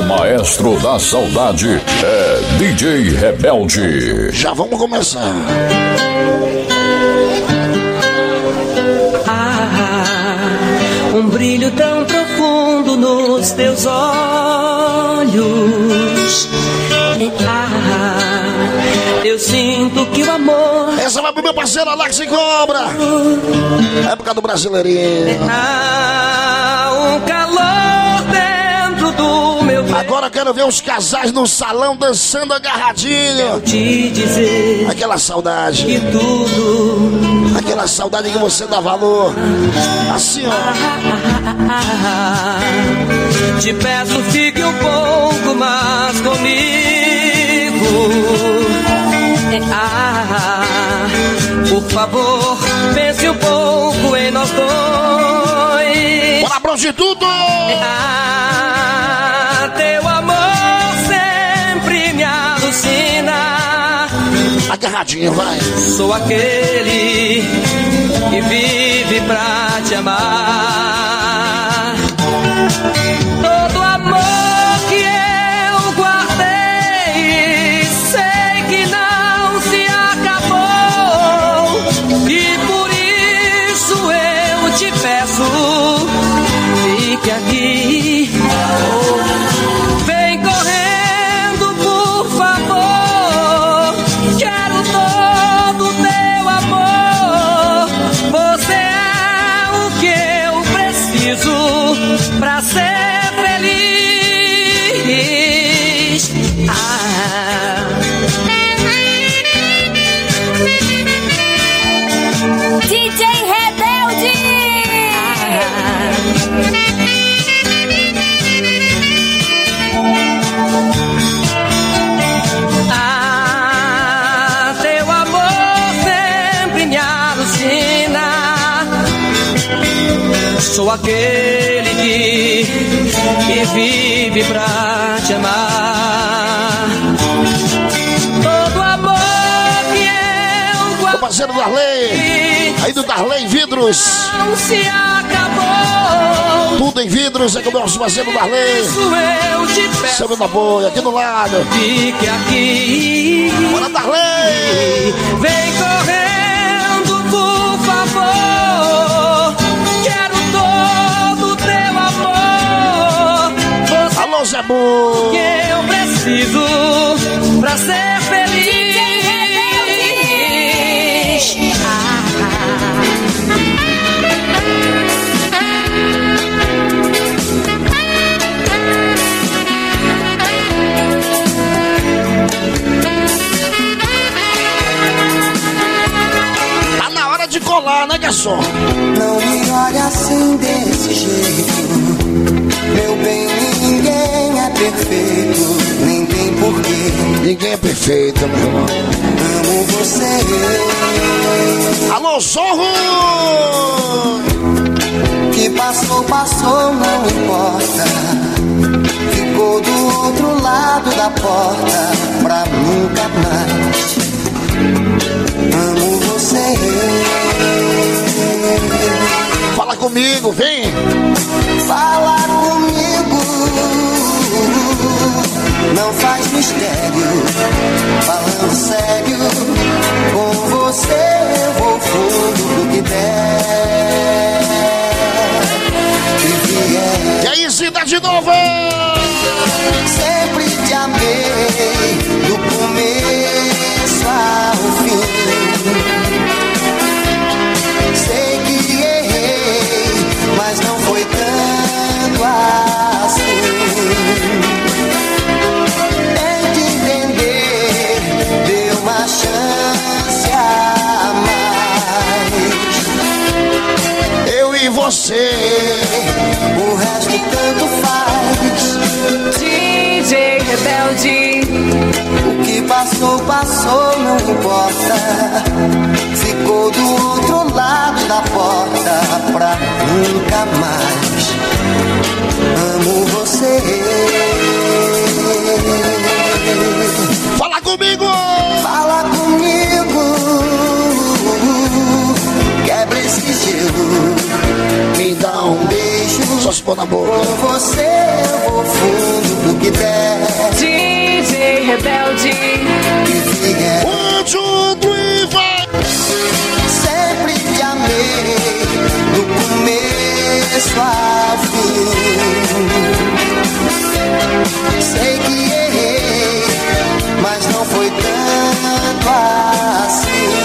maestro da saudade é DJ Rebelde. Já vamos começar. Um brilho tão profundo nos teus olhos. Eu sinto que o amor. Essa vai pro meu parceiro Alex e Cobra. Época do Brasileirinho. Um calor dentro do meu peito. Agora eu quero ver os casais no salão dançando agarradinho. Te dizer aquela saudade. que tudo. Aquela saudade que você dá valor. Assim, ó. Te peço, fique um pouco mais comigo. Por favor, pense um pouco em nós dois. Bora, prostituto! Teu amor sempre me alucina. Agarradinho, vai. Sou aquele que vive pra te amar. Todo amor que eu guardei, sei que não se acabou. E por isso eu te peço, fique aqui. Vem correndo, por favor. Quero todo teu amor. Você é o que eu preciso pra ser feliz. DJ Rebelde. Teu amor sempre me alucina. Sou aquele que vive pra te amar. Todo amor que eu guardei, O parceiro Darley. Aí do Darley Vidros. não se acabou. Tudo em vidros, é com o nosso parceiro Darley. Isso eu te peço, Sabe da boia, aqui do lado. fique aqui. Bora, Darley! Vem correndo, por favor. Quero todo teu amor. Você Alô, Zé Bu! que eu preciso pra ser feliz. Tá na hora de colar, né, garçom? Não me olhe assim desse jeito. Meu bem, ninguém é perfeito, nem tem porquê. Ninguém é perfeito, meu irmão. Amo você. Alô, Zorro! Que passou, passou, não importa. Ficou do outro lado da porta pra nunca mais. Amo você. Fala comigo, vem! Fala comigo, não faz mistério. Falando sério, com você eu vou fundo pro que der. E vier. E aí, Cidade Nova! Sempre te amei, do começo ao fim. Sei que errei, mas não foi tanto assim. Tem que entender, dê uma chance a mais. Eu e você! O resto tanto faz. DJ Rebelde. O que passou, passou, não importa. Ficou do outro lado da porta pra nunca mais. Amo você. Fala comigo! Fala comigo. Quebra esse gelo. Me dá um beijo. Suas pôr na boca. Com você eu vou fundo pro que der. DJ Rebelde. E vier. Junto e vai. Sempre te amei, do começo ao fim. Sei que errei, mas não foi tanto assim.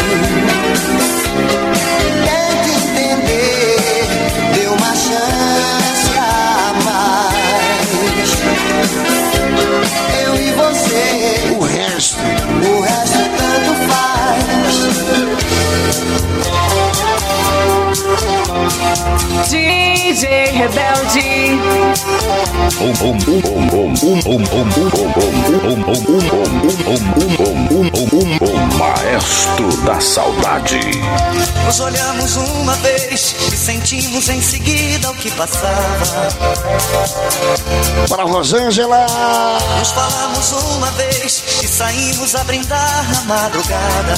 Tente entender, dê uma chance a mais. Eu e você, O resto tanto faz. DJ Rebelde. Maestro da Saudade. Nos olhamos uma vez e sentimos em seguida o que passava. para Rosângela. Nos falamos uma vez e saímos a brindar na madrugada.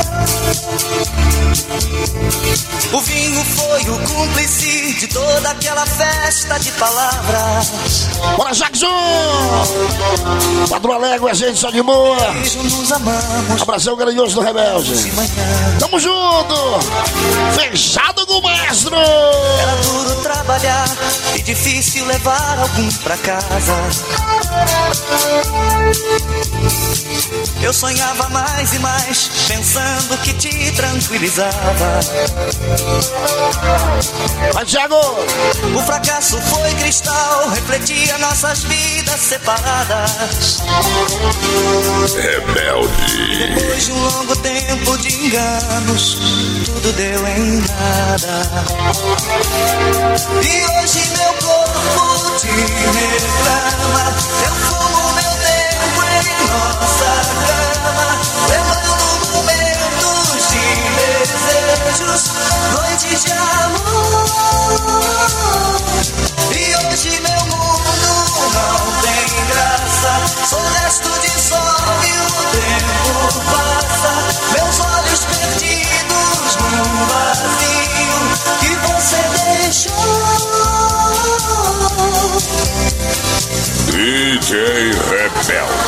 O vinho foi o cúmplice de toda aquela festa de palavras. Bora, Jackson! Padrão Alegre, a gente só de boa. Beijo, nos amamos. Abração carinhoso do Rebelde. De manhã. Tamo junto! Fechado com o maestro! Era duro trabalhar e difícil levar alguns pra casa. Eu sonhava mais e mais, pensando que te tranquilizava. Vai, Thiago! O fracasso foi cristal, refletia nossas vidas separadas. Rebelde. Depois de um longo tempo de enganos, tudo deu em nada. E hoje meu corpo te reclama. Eu fumo meu tempo em nossa cama, lembrando momentos de desejos, noites de amor. E hoje meu mundo não tem graça, sou resto de sol e o tempo passa. Meus olhos perdidos num vazio que você deixou. DJ Rebelde.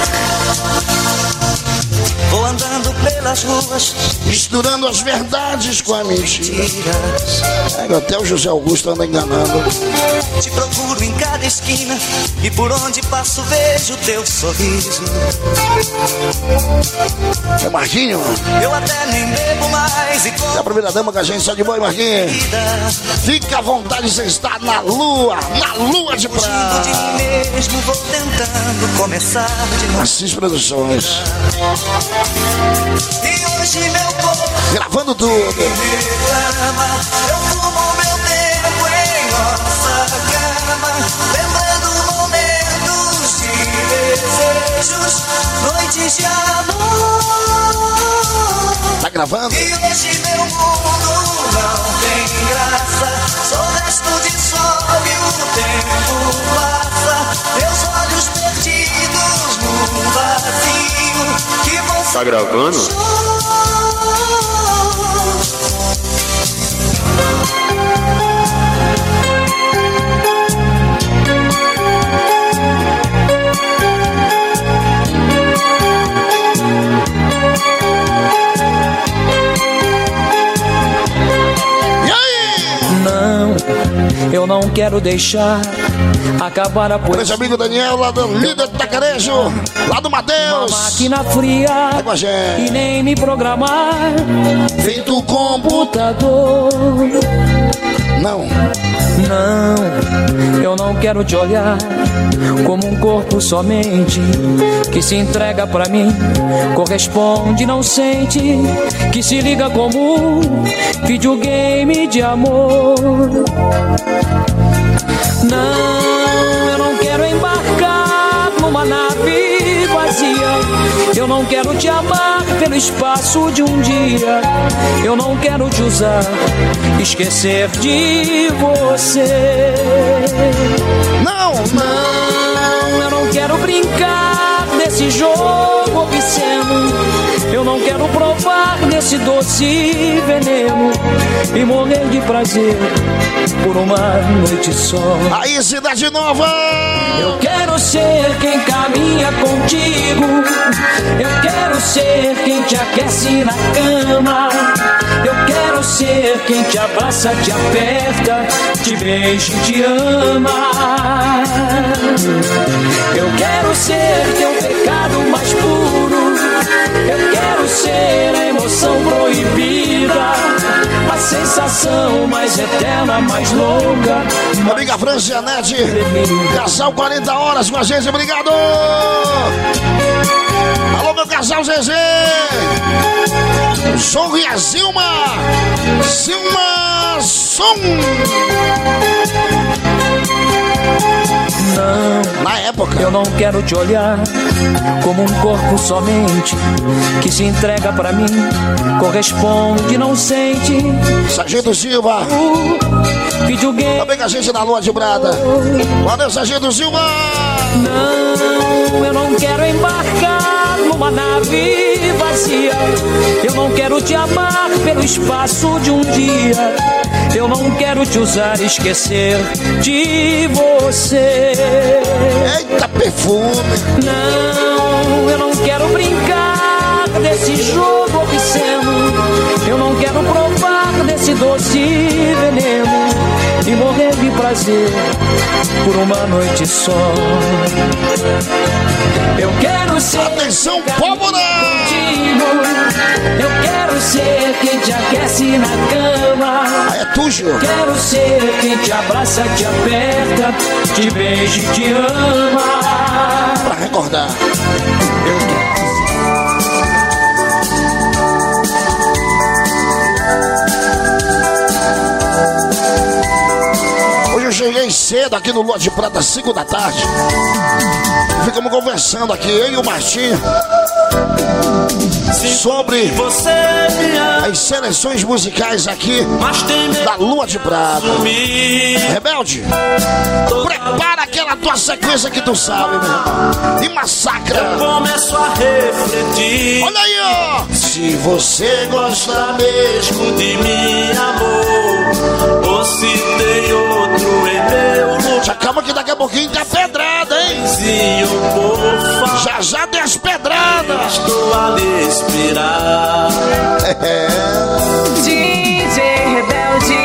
Vou andando pelas ruas, Misturando as verdades com a mentira. mentiras. Até o José Augusto anda enganando. Te procuro em cada esquina e por onde passo vejo teu sorriso. É Marquinho? Eu até nem bebo mais e É a como primeira dama com a gente só de boa, Marquinho. vida. Fica à vontade, você está na lua de Fugindo de prata. mim mesmo, vou tentando começar de novo. Assis Produções. E hoje meu corpo Gravando tudo. reclama. Eu fumo meu tempo em nossa cama, lembrando momentos de desejos, noites de amor. Tá gravando? E hoje meu mundo não tem graça, sou resto de sol e o tempo passa. Meus olhos perdidos num vazio que você Tá gravando? Não, eu não quero deixar acabar a Grande poesia. amigo Daniel, lá do líder do Tacarejo, lá do Uma Mateus. máquina fria Vai com a gente. e nem me programar Feito combo. computador. Não, Não, eu não quero te olhar como um corpo somente que se entrega pra mim, corresponde, não sente, que se liga como um videogame de amor. Não, eu não quero embarcar numa nave vazia. Eu não quero te amar pelo espaço de um dia. Eu não quero te usar, esquecer de você. não, Não, eu não quero brincar nesse jogo obsceno. Eu não quero provar desse doce veneno e morrer de prazer por uma noite só. Aí, Cidade Nova! Eu quero ser quem caminha contigo. Eu quero ser quem te aquece na cama. Eu quero ser quem te abraça, te aperta, te beija e te ama. Eu quero ser teu pecado mais puro. Eu quero ser a emoção proibida, a sensação mais eterna, mais longa. Amiga Francianete, casal 40 horas com a gente, obrigado! Alô, meu casal Zezé! Som e a Zilma! Zilma Som! Não, na época eu não quero te olhar como um corpo somente que se entrega pra mim, corresponde, não sente. Sargento Silva, videogame. também com a gente na Lua de Brada. Valeu, Sargento Silva. Não, eu não quero embarcar numa nave vazia. Eu não quero te amar pelo espaço de um dia. Eu não quero te usar e esquecer de você. Eita, perfume. Não, eu não quero brincar desse jogo obsceno. Eu não quero provar desse doce veneno e morrer de prazer por uma noite só. Eu quero ser. Atenção, pólvora! Eu quero ser quem te aquece na cama. É tu, Gil. Quero ser quem te abraça, te aperta, te beija e te ama. Pra recordar. Eu quero. Hoje eu cheguei cedo aqui no Lua de Prata, 5 da tarde. Ficamos conversando aqui, eu e o Martim, sobre as seleções musicais aqui da Lua de Prata. Rebelde, prepara aquela tua sequência que tu sabe, meu irmão. E massacra. Eu começo a refletir. Olha aí, ó. Se você gosta mesmo de mim, amor, ou se tem outro em meu lugar. já calma que daqui a pouquinho tem a pedrada, hein? Já já tem as pedradas. Estou a lhe esperar. DJ Rebelde.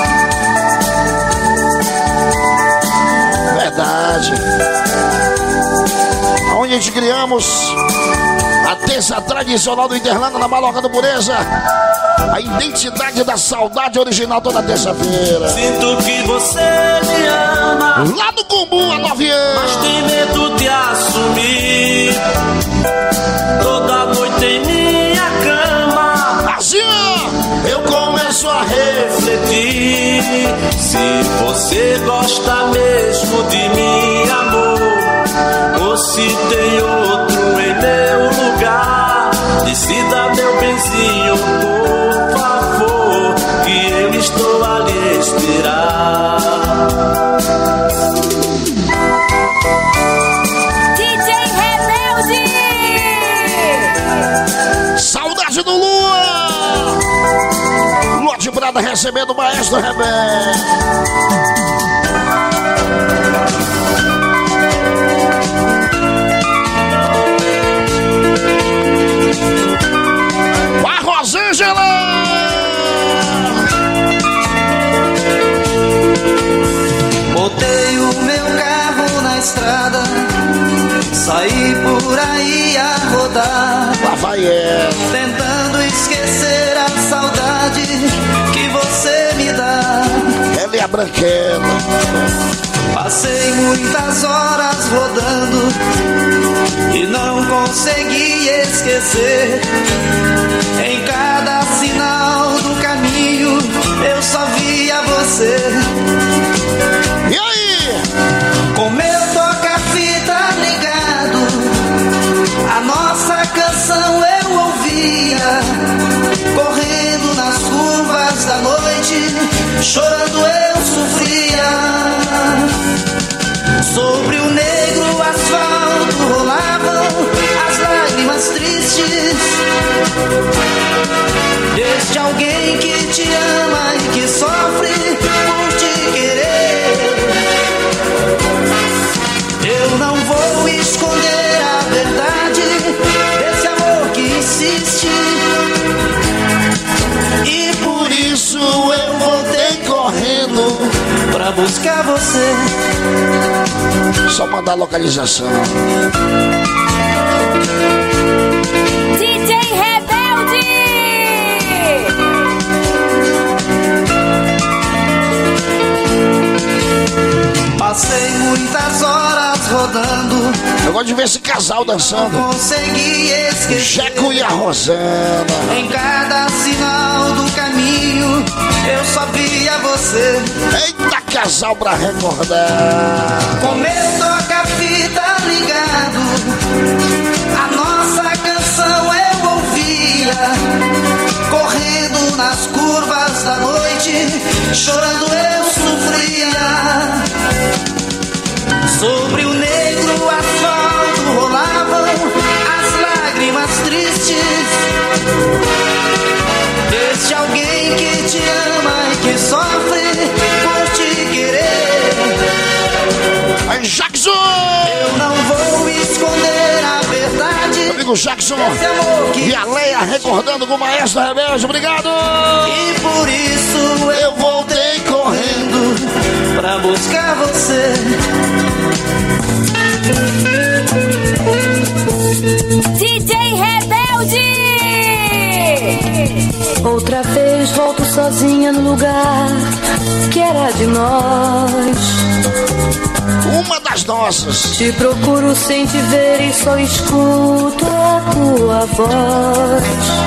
Verdade. Onde a gente criamos a terça tradicional do Interlanda na Maloca do Pureza. A identidade da saudade original toda terça-feira. Sinto que você me ama. Lá do Cumbu, há 9 anos. Mas tem medo de assumir. Toda noite em minha cama. Brasil! Eu começo a refletir. Se você gosta mesmo de mim, amor, ou se tem outro em meu lugar. Decida, meu benzinho, por favor, que eu estou a lhe esperar. DJ Rebelde. Saudade do Lua! Lua de Brada recebendo o Maestro Rebelde. A Rosângela! Botei o meu carro na estrada, saí por aí a rodar, Lá vai ela. tentando esquecer a saudade que você me dá. Ela é a branquela. Passei muitas horas rodando e não consegui esquecer. Em cada sinal do caminho eu só via você. E aí? Com meu toca-fita ligado, a nossa canção eu ouvia. Correndo nas curvas da noite, chorando eu sofria. Sobre o negro asfalto rolavam as lágrimas tristes. buscar você. Só mandar a localização. DJ Rebelde. Passei muitas horas rodando. Eu gosto de ver esse casal dançando. Não consegui esquecer. Jeco e a Rosana. Em cada sinal do caminho eu só via você. Eita, casal pra recordar. Com meu toca-fita ligado, a nossa canção eu ouvia. Correndo nas curvas da noite, chorando eu sofria. Sobre o negro asfalto rolavam as lágrimas tristes. Desse alguém que te ama e que sofre por te querer. Aí, Jackson! Eu não vou esconder a verdade. Amigo Jackson que e a Leia recordando com o Maestro Rebelde. Obrigado! E por isso eu voltei correndo pra buscar você. DJ Rebelde. Outra vez volto sozinha no lugar que era de nós. Uma das nossas. Te procuro sem te ver e só escuto a tua voz.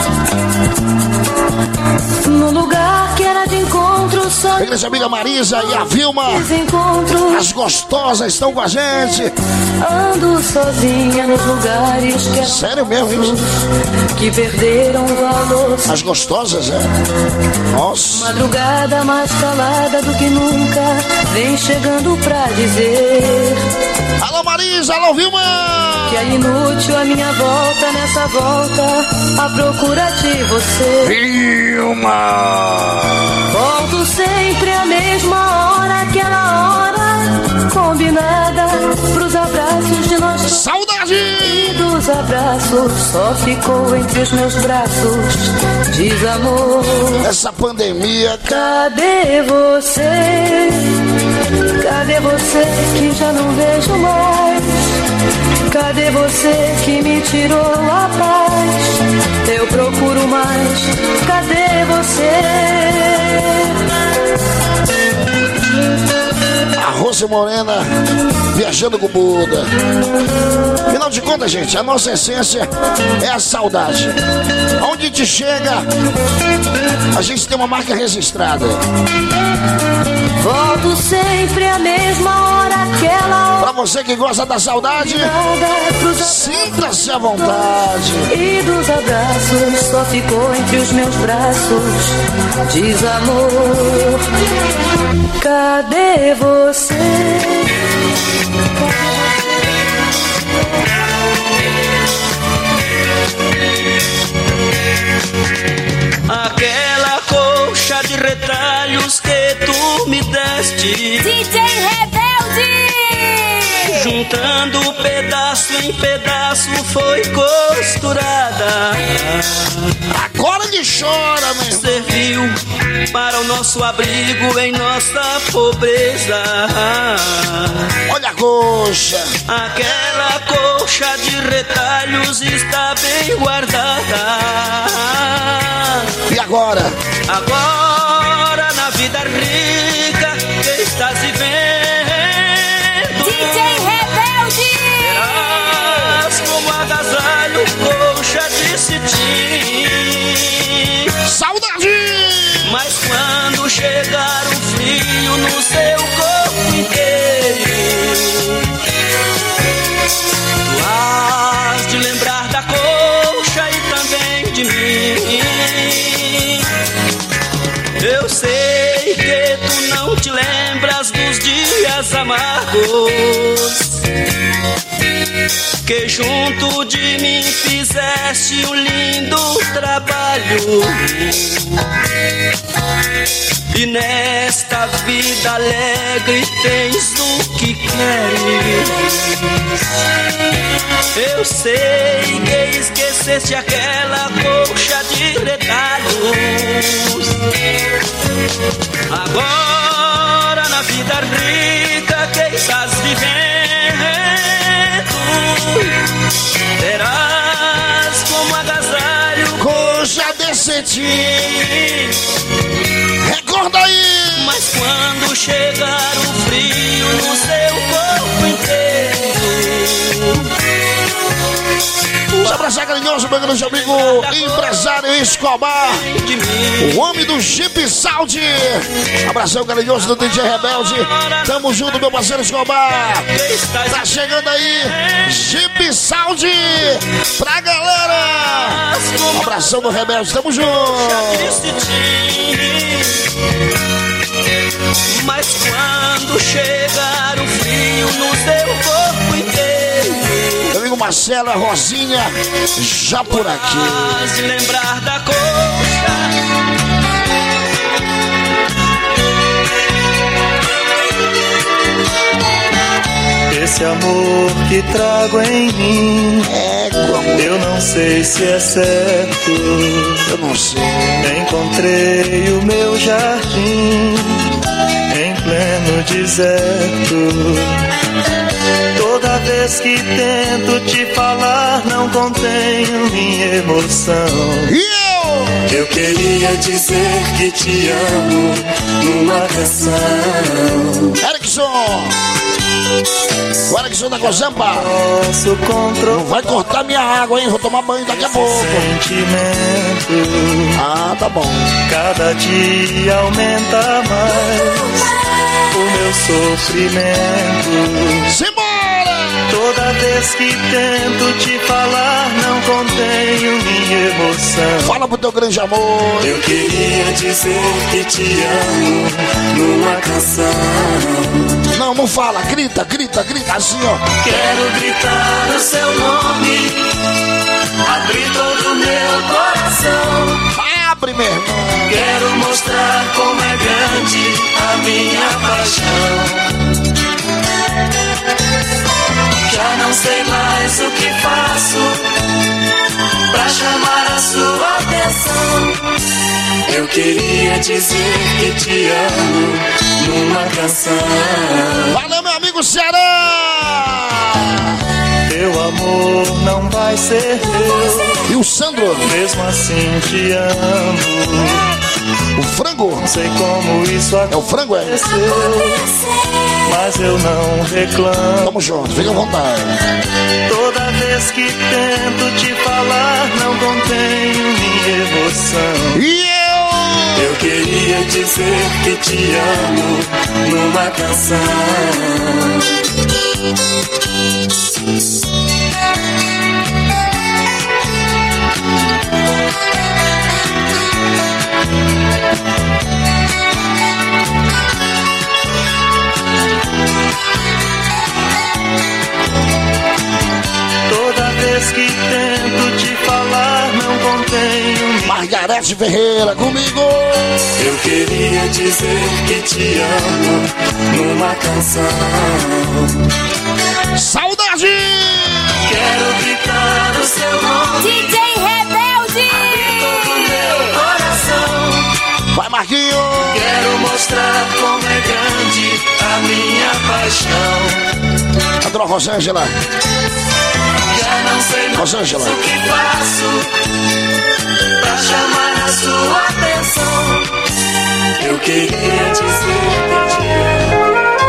No lugar que era de encontro só. A igreja amiga Marisa e a Vilma. Desencontro. As gostosas estão com a gente. Ando sozinha nos lugares que Sério mesmo, hein? que perderam valor. As gostosas, é? Nossa. Madrugada mais calada do que nunca vem chegando pra dizer Alô Marisa, alô Vilma. que é inútil a minha volta nessa volta à procura de você. Vilma. Volto sempre à mesma hora, aquela hora combinada pros abraços de nós. Saudade. E dos abraços só ficou entre os meus braços desamor. Essa pandemia, Cadê você? Cadê você que já não vejo mais? Cadê você que me tirou a paz? Eu procuro mais. Cadê você? a Rose Morena viajando com o Buda. Afinal de contas, gente, a nossa essência é a saudade. Onde te chega, a gente tem uma marca registrada. Volto sempre à mesma hora, aquela hora. Pra você que gosta da saudade, sinta-se à vontade. E dos abraços só ficou entre os meus braços desamor. Cadê você? Aquela coxa de retalhos que tu me deste, DJ Rebelde! juntando pedaço em pedaço foi costurada. Agora ele chora, meu. Serviu para o nosso abrigo em nossa pobreza. Olha a coxa. Aquela coxa de retalhos está bem guardada. E agora? Agora na vida rica que estás vivendo, DJ Rebelde! terás como agasalho coxa de cetim. Saudade! Mas quando chegar o frio no seu corpo inteiro, tu has de lembrar da coxa e também de mim. Eu sei que tu não te lembras dos dias amargos que junto de mim fizeste um lindo trabalho. E nesta vida alegre tens o que queres. Eu sei que esqueceste aquela coxa de retalhos. Agora na vida rica que estás vivendo, terás como agasalho coxa de cetim. Recorda aí. Mas quando chegar o frio no seu corpo inteiro, um abraço carinhoso, meu grande amigo empresário Escobar, o homem do Jeep Saúde. Abração carinhoso do DJ Rebelde. Tamo junto, meu parceiro Escobar. Tá chegando aí Jeep Saúde pra galera. Abração do Rebelde, tamo junto. Mas quando chegar o frio no seu corpo inteiro, meu amigo Marcelo, a Rosinha, já por aqui. Faz lembrar da coxa. Esse amor que trago em mim, eu não sei se é certo. Eu não sei. Encontrei o meu jardim em pleno deserto. Toda vez que tento te falar, não contenho minha emoção. Eu queria dizer que te amo numa canção. Erickson! O Erickson da Cozamba. Posso controlar. Não vai cortar minha água, hein? Vou tomar banho daqui a pouco. Sentimento. Ah, tá bom. Cada dia aumenta mais o meu sofrimento. Simbora! Toda vez que tento te falar, não contenho minha emoção. Fala pro teu grande amor. Eu queria dizer que te amo numa canção. Não, não fala, grita, grita, grita assim, ó. Quero gritar o seu nome, abrir todo o meu coração. Abre, meu irmão. Quero mostrar como é grande a minha paixão. Já não sei mais o que faço pra chamar a sua atenção. Eu queria dizer que te amo numa canção. Valeu, meu amigo Ceará! Teu amor não vai ser meu. E o Sandro? Mesmo assim te amo. O frango? Não sei como isso aconteceu. É o frango, é? Mas eu não reclamo. Tamo junto, fica à vontade. Toda vez que tento te falar, não contenho minha emoção. E eu queria dizer que te amo numa canção. Toda vez que tento te falar, não contenho. Margarete Ferreira comigo. Eu queria dizer que te amo numa canção. Saudade! Quero gritar o seu nome. DJ Rebelde! Abrir todo o meu coração. Vai, Marquinho! Quero mostrar como é grande a minha paixão. Adoro a Rosângela. Já não sei mais Rosângela. o que faço pra chamar a sua atenção. Eu queria dizer que te amo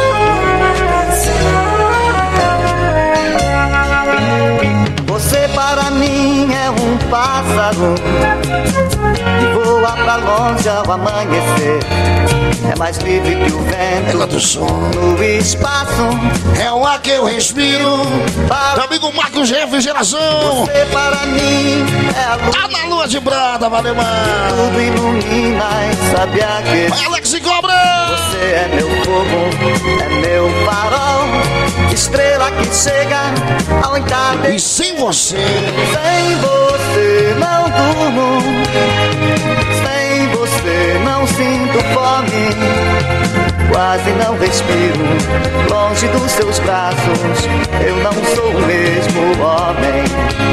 numa canção. Você para mim é um pássaro que voa pra longe ao amanhecer. É mais livre que o vento do som no espaço. É o ar que eu respiro. Meu amigo Marcos Refrigeração. Você para mim é a luz. Tá na lua de prata, valeu, mano. Tudo ilumina e sabe a que. Vai, Alex Cobra. Você é meu fogo, é meu farol. Estrela que chega ao entardecer. E sem você. Sem você não durmo. Sem você não sinto fome. Quase não respiro. Longe dos seus braços, eu não sou o mesmo homem.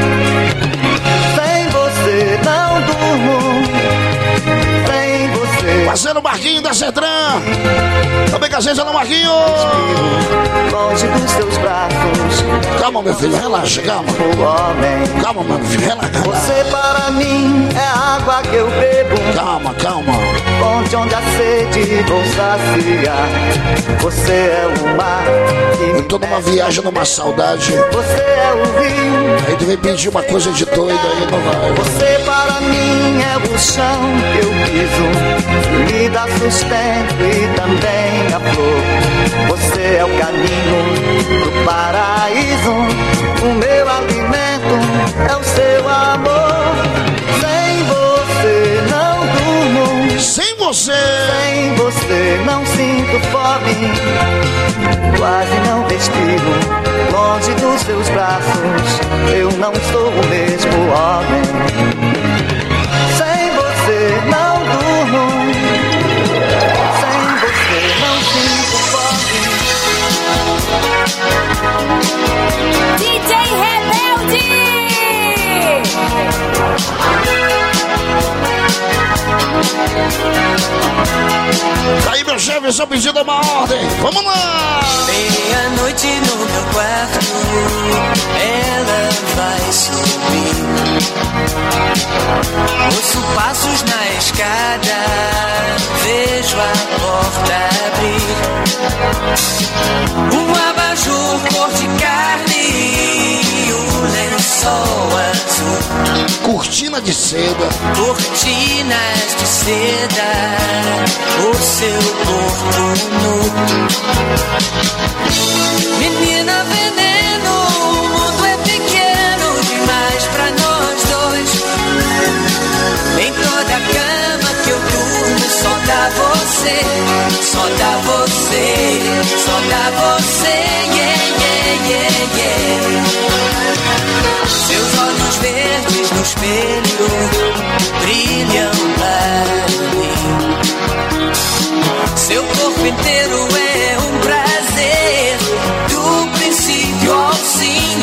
Sem você não durmo. Sem você. Parceiro Marquinho da Cetran. Também com presença no Marquinhos. Longe dos teus braços. Calma, meu filho, relaxa, calma. Calma, meu filho, relaxa. Você para mim é a água que eu bebo. Calma, calma. Fonte onde a sede vou saciar. Você é o mar que eu tô numa viagem, numa saudade. Você é o rio. Aí tu vem pedir uma coisa de doido, aí não vai. Você para mim é o chão que eu piso. Me dá sustento e também a flor. Você é o caminho do paraíso. O meu alimento é o seu amor. Sem você não durmo. Sem você. Sem você não sinto fome. Quase não respiro. Longe dos seus braços, eu não sou o mesmo homem. Sem você não durmo. Sem você não sinto fome. DJ Rebelde! Aí, meu chefe, só pedindo uma ordem. Vamos lá! Meia-noite no meu quarto, ela vai subir. Ouço passos na escada, vejo a porta abrir. Um abajur cor de carne e um lençol azul. Cortina de seda. Cortinas de seda, o seu corpo nu. Menina veneno, o mundo é pequeno demais pra nós dois. Em toda a cama que eu durmo só dá você, só dá você, só dá você, yeah, yeah, yeah, yeah. Seus olhos verdes no espelho brilham para mim. Seu corpo inteiro é um prazer, do princípio ao fim.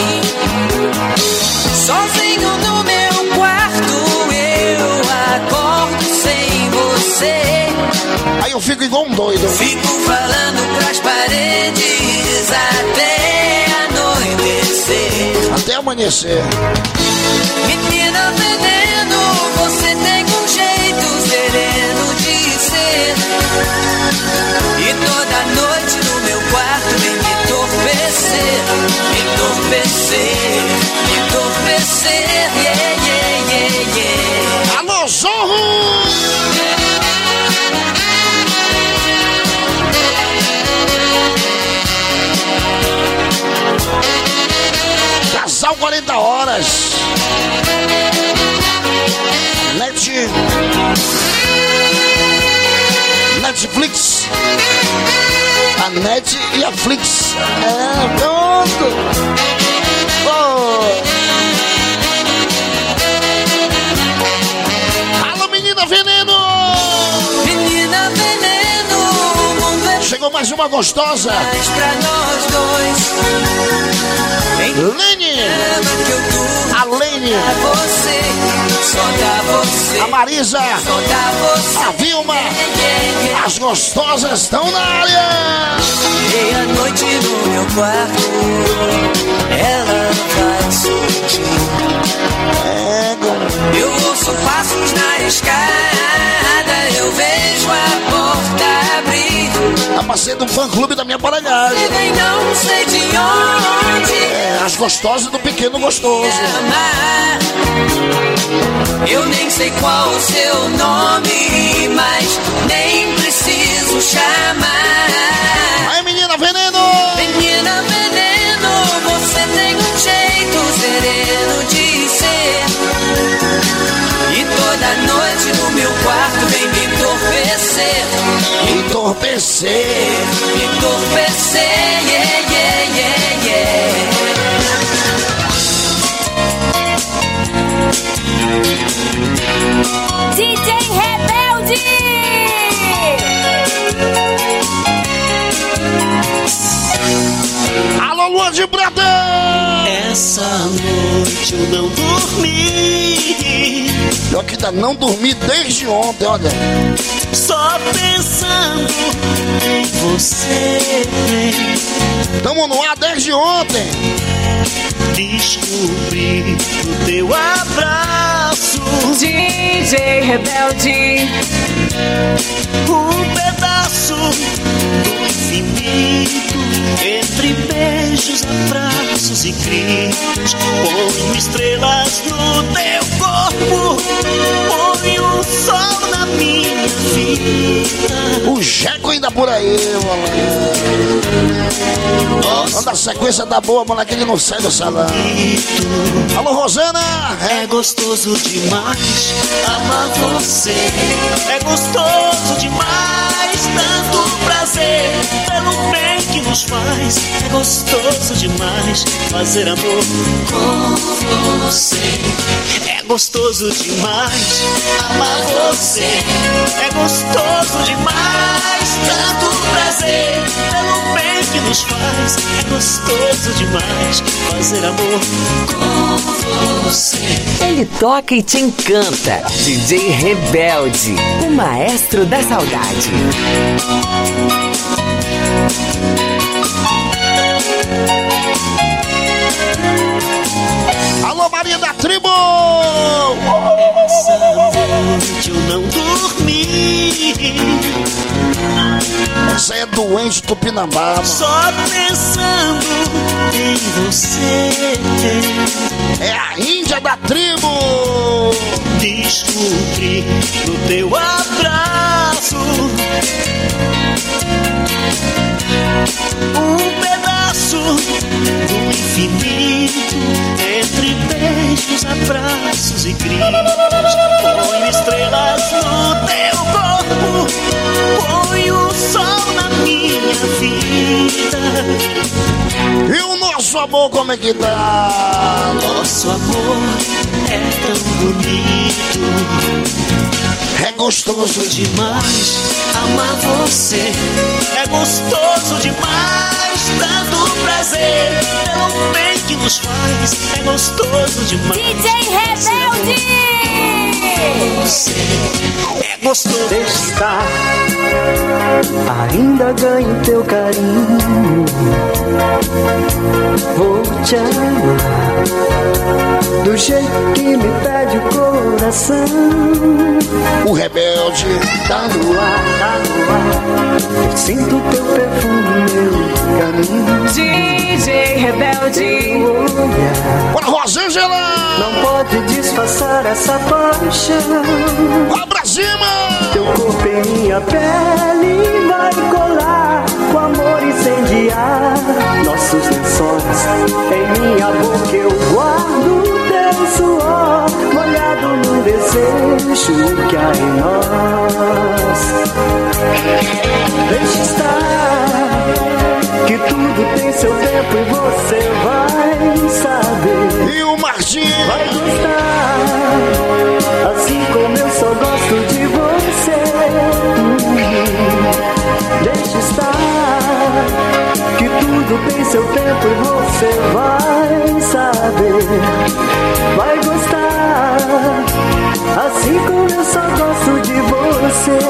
Sozinho no meu quarto eu acordo sem você. Aí eu fico igual um doido. Fico falando pras paredes até anoitecer. Até amanhecer. Menina veneno, você tem um jeito sereno de ser. E toda noite no meu quarto vem me entorpecer, entorpecer, entorpecer, yeah, yeah, yeah, yeah. Alô, Zorro! Casal 40 horas. Netflix. A Net e a Flix. É, pronto. Oh. Alô, menina veneno. Menina veneno, o mundo é chegou mais uma gostosa. mais pra nós dois. Lene. A Lene. Você, só dá você. A Marisa. Só dá você. A Vilma. As gostosas estão na área. Meia-noite no meu quarto, ela vai surgir. Eu ouço passos na escada, eu vejo a porta abrir. Tá passando um fã-clube da minha parelhagem. E nem não sei de onde. É, as gostosas do pequeno gostoso. Amar. Eu nem sei qual o seu nome, mas nem preciso chamar. Aí, menina veneno. Menina veneno, você tem um jeito sereno de ser. E toda noite no meu quarto vem me entorpecer. Entorpecer. Entorpecer, yeah, yeah, yeah, yeah. DJ Rebelde! Alô, Lua de Prata! Essa noite eu não dormi. Eu que ainda não dormi desde ontem, olha. Só pensando em você. Tamo no ar desde ontem. Descobri o teu abraço, DJ Rebelde, um pedaço do infinito, entre beijos, abraços e gritos. Ponho estrelas no teu corpo, ponho o sol na minha vida. O Jeco ainda por aí, moleque. Quando a sequência tá boa, moleque, ele não sai do salão. Alô, Rosana! É gostoso demais amar você. É gostoso demais, tanto prazer pelo bem que nos faz. É gostoso demais fazer amor com você. É gostoso demais amar você. É gostoso demais, tanto prazer pelo bem que nos faz. É gostoso demais fazer amor com você. Ele toca e te encanta. DJ Rebelde, o maestro da saudade. Alô, Maria da Tribo! Essa noite eu não dormi. Essa é doente Tupinambá. Só pensando em você. É a Índia da Tribo! Descobri no teu abraço um pedaço do infinito, entre beijos, abraços e gritos. Põe estrelas no teu corpo, põe o sol na minha vida. E o nosso amor, como é que tá? Nosso amor é tão bonito. É gostoso demais amar você. É gostoso demais, tanto prazer pelo bem que nos faz. É gostoso demais. DJ Rebelde! Você é gostoso. Deixa estar, ainda ganho teu carinho. Vou te amar do jeito que me pede o coração. o Rebelde. Tá no ar, tá no ar. Eu sinto teu perfume no meu caminho. DJ Rebelde. Bora, Rosângela! Não pode disfarçar essa paixão. Vai pra cima! Teu corpo em minha pele vai colar, o amor incendiar nossos lençóis. Em minha boca eu guardo teu suor, molhado no desejo que há em nós. Deixa estar, que tudo tem seu tempo e você vai saber. E o Martinho vai gostar, assim como eu só gosto de você. Deixa estar, que tudo tem seu tempo e você vai saber. Vai gostar, assim como eu só gosto de você.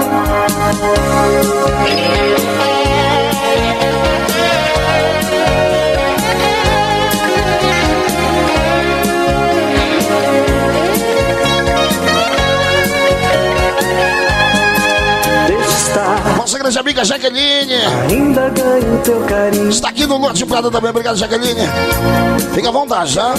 nossa grande amiga Jaqueline. Ainda ganho teu carinho. Está aqui no Norte Prado também, obrigado, Jaqueline. Fica à vontade, já.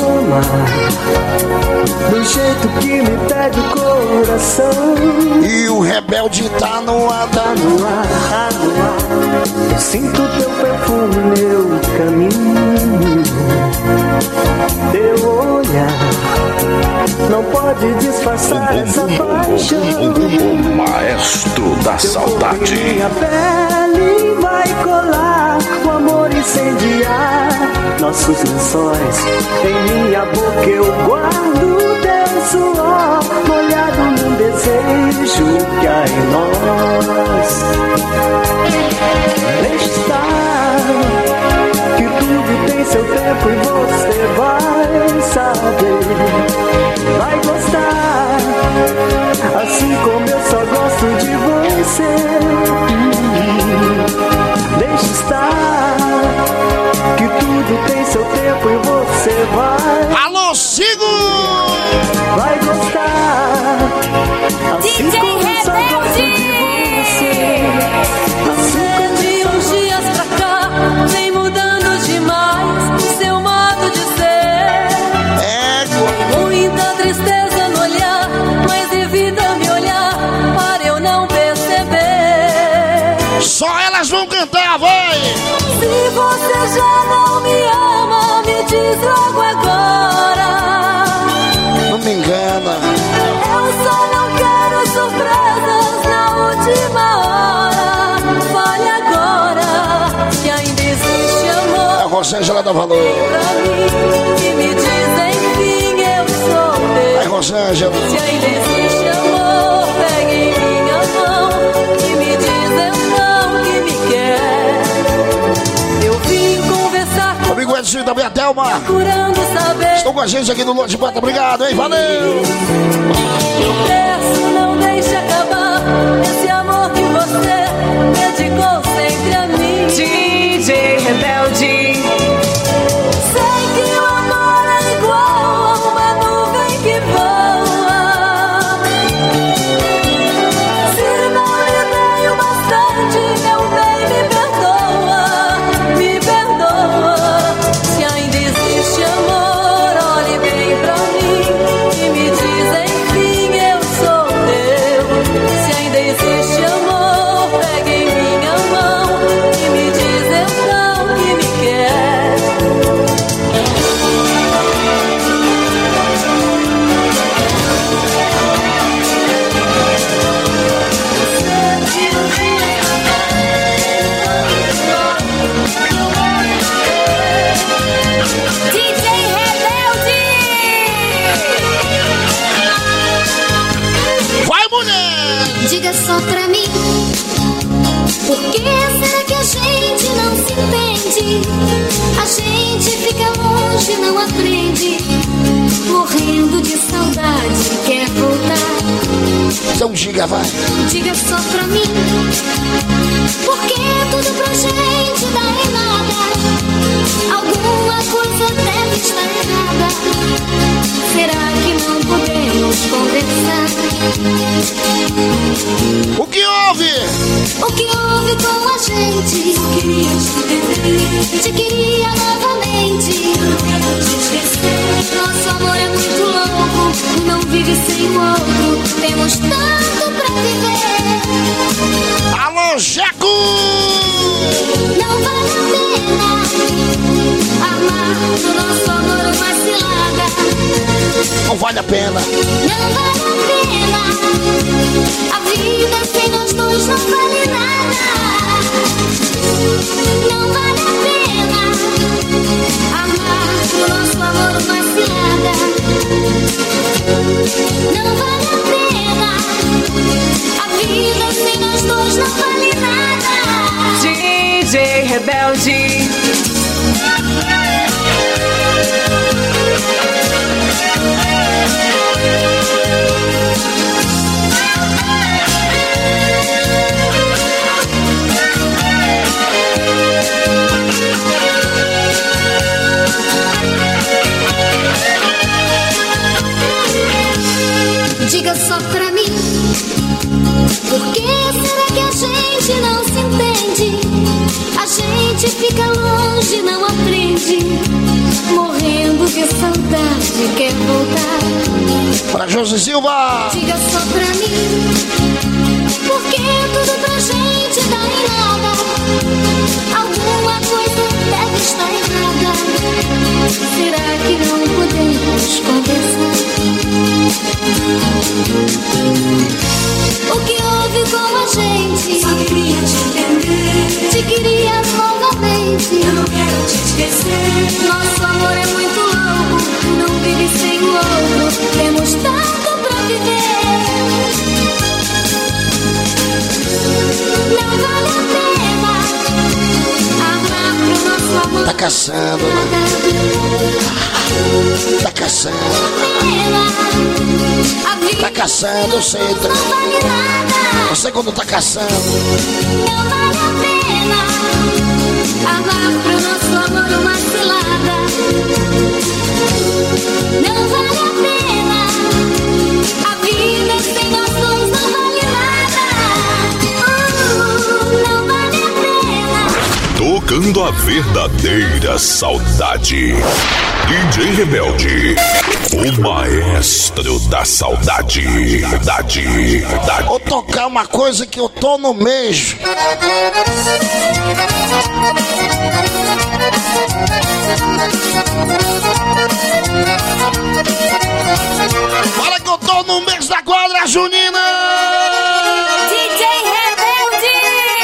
Do jeito que me pede o coração. E o Rebelde tá no ar, tá no ar, tá no ar. Eu sinto teu perfume no meu caminho. Teu olhar não pode disfarçar essa paixão. O maestro da saudade. Minha pele vai colar, o amor incendiar nossos lençóis. Em minha boca eu guardo teu suor, molhado num desejo que há em nós. Deixa estar, que tudo tem seu tempo e você vai saber. Vai gostar, você vai. Alô, Sigo! Vai gostar. Assim DJ como eu só gosto de você. Assim De uns dias pra cá, vem mudando demais seu modo de ser. Muita tristeza no olhar, mas evita me olhar para eu não perceber. Só elas vão cantar, vai! Se você já não me ama, me diz logo agora. Não me engana. Eu só não quero surpresas na última hora. Fale agora que ainda existe amor A Rosângela dá valor. pra mim. Que me diz enfim eu sou Ai, teu. Rosângela. Se ainda existe amor, pegue em minha mão. Que me diz então que me quer. Eu vim conversar com Amigo Edson e também a Thelma. procurando saber. Estão com a gente aqui no Lua de Prata. Obrigado, hein? Valeu! Eu peço, não deixe acabar esse amor que você dedicou sempre a mim. DJ Rebelde. Sei que o amor é igual a uma nuvem que voa. Se não lhe dei o bastante, meu bem, me perdoa. Se ainda existe amor, olhe bem pra mim e me diz enfim eu sou teu. Se ainda existe amor, pegue em minha mão e me diz então que me quer. DJ Rebelde. Vai, mulher! Diga só pra mim, por que será que a gente não se entende? A gente fica longe, não aprende, morrendo de saudade, quer voltar. Então diga, vai. Diga só pra mim, por que tudo pra gente dá em nada? Alguma coisa deve estar errada. Será que não podemos conversar? O que houve? O que houve com a gente? Te queria novamente. Nosso amor é muito louco, não vive sem o outro. Temos tanto pra viver. Alô, Jeco! Não vale a pena amar no nosso amor uma cilada. Não vale a pena. Não vale a pena. A vida sem nós dois não vale nada. Não vale a pena amar no nosso amor uma cilada. Não vale a pena. A vida sem nós dois não vale nada. DJ Rebelde. Diga só pra mim, por que será que a gente não se entende? A gente fica longe, não aprende, morrendo de saudade, quer voltar. Para José Silva! Diga só pra mim, por que tudo pra gente dá em nada? Alguma coisa deve estar errada. Será que não podemos conversar? O que houve com a gente? Só queria te entender. Te queria novamente. Eu não quero te esquecer. Nosso amor é muito louco, não vive sem o outro. Temos tanto pra viver. Não vale a pena amar pro nosso amor. Tá caçando, né? Tá caçando. Tá caçando, eu sei. Não vale nada. Você quando tá caçando. Não vale a pena amar pro nosso amor amor uma cilada. Não vale a pena. A vida sem nós dois não vale nada. Não vale a pena. Tocando a verdadeira saudade. DJ Rebelde, o maestro da saudade. Vou tocar uma coisa que eu tô no mesmo. Fala que eu tô no mês da quadra junina. DJ Rebelde.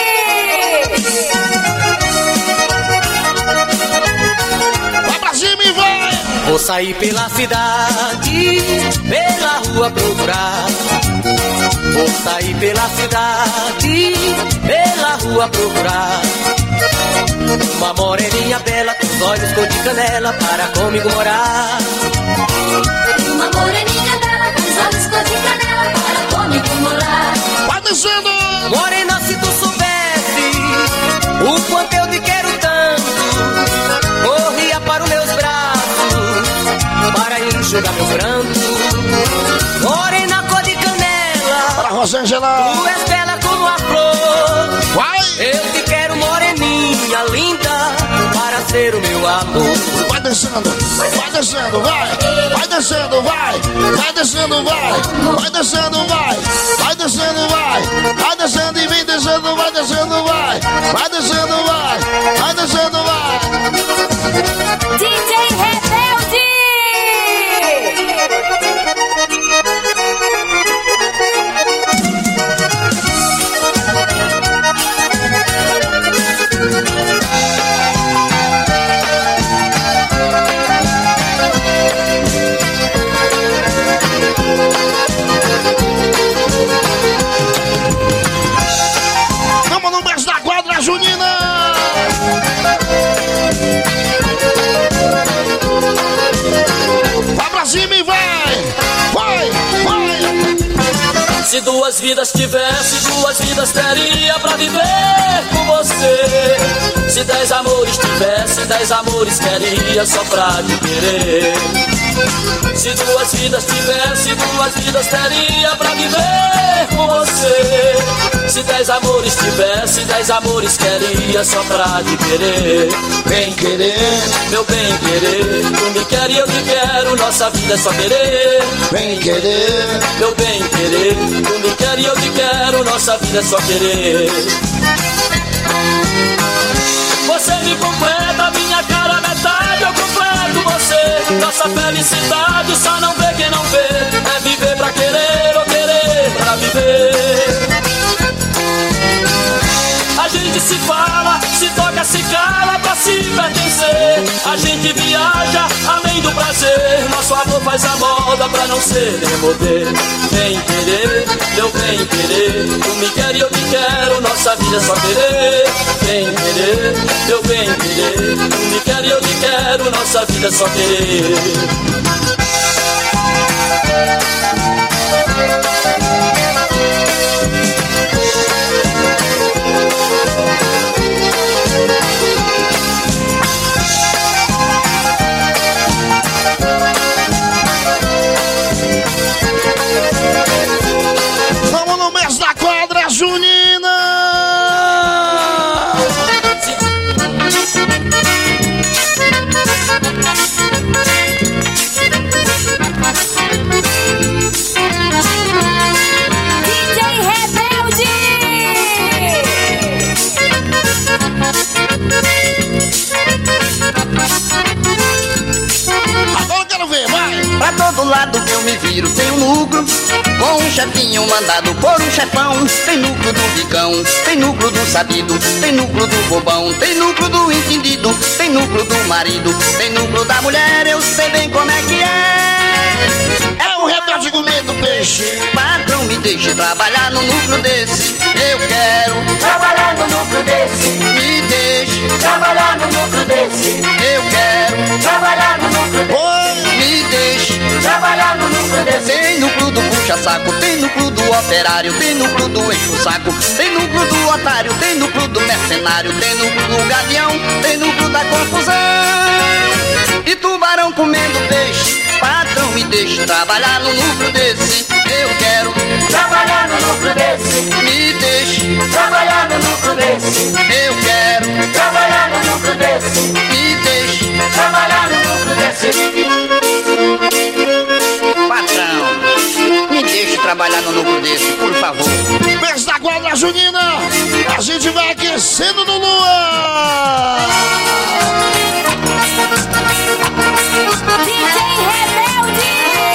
Vai pra cima e vai. Vou sair pela cidade, pela rua procurar. Vou sair pela cidade, pela rua procurar. Uma moreninha bela, com os olhos cor de canela, para comigo morar. Uma moreninha bela, com os olhos cor de canela, para comigo morar. Vai descendo. Morena, se tu soubesse o quanto eu te quero tanto, corria para os meus braços para enxugar meu pranto. Morena, cor de canela, Para Rosângela. tu és bela como a flor. Vai. Eu te quero, moreninha linda, para ser o meu amor. Vai descendo, vai descendo, vai. Vai descendo, vai. Vai descendo, vai. Vai descendo, vai. Vai descendo, vai. Vai descendo e vem descendo, vai descendo, vai. Vai descendo, vai. Vai descendo, vai. DJ Rebelde. Vamos no mês da quadra junina. Vai pra cima e vai. Vai, vai. Se duas vidas tivesse, duas vidas teria pra viver com você. Se 10 amores tivesse, 10 amores queria só pra te querer. Se duas vidas tivesse, duas vidas teria pra viver com você. Se 10 amores tivesse, 10 amores queria só pra te querer. Bem querer, Meu bem querer, tu me quer e eu te quero, nossa vida é só querer. bem querer. Meu bem querer, tu me quer e eu te quero, nossa vida é só querer. Você me completa, minha cara metade, eu completo você. Nossa felicidade só não vê quem não vê. É viver pra querer ou querer pra viver. A gente se fala, se toca, se cala pra se pertencer. A gente viaja além do prazer. Nosso amor faz a moda pra não ser nem poder. Bem querer, meu bem querer, tu me quer e eu te quero, nossa vida é só querer. Bem querer, meu bem querer, tu me quer e eu te quero, nossa vida é só querer. Vamos no mês da quadra junina. DJ Rebelde. Agora eu quero ver, vai. Pra todo lado que eu me viro tem um núcleo, com um chefinho mandado por um chefão. Tem núcleo do bicão, tem núcleo do sabido, tem núcleo do bobão, tem núcleo do entendido, tem núcleo do marido, tem núcleo da mulher, eu sei bem como é que é. É o Rebelde comendo peixe. Patrão, me deixe trabalhar no núcleo desse. Eu quero Trabalhar no núcleo desse, me deixe trabalhar no núcleo desse, eu quero trabalhar no núcleo desse, Oi. me deixe. trabalhar no núcleo desse. Tem núcleo do puxa-saco, tem núcleo do do operário, tem núcleo do encho-saco, tem núcleo do otário, tem núcleo do mercenário, tem núcleo do gavião, tem núcleo da confusão. E tubarão comendo peixe, patrão me deixe trabalhar no núcleo desse. Eu quero trabalhar no núcleo desse. Me deixe trabalhar no núcleo desse. Eu quero trabalhar no núcleo desse. Me deixe trabalhar no núcleo desse. Patrão, me deixe trabalhar no núcleo desse, por favor. Mês da Guarda Junina, a gente vai aquecendo no Lua. DJ Rebelde.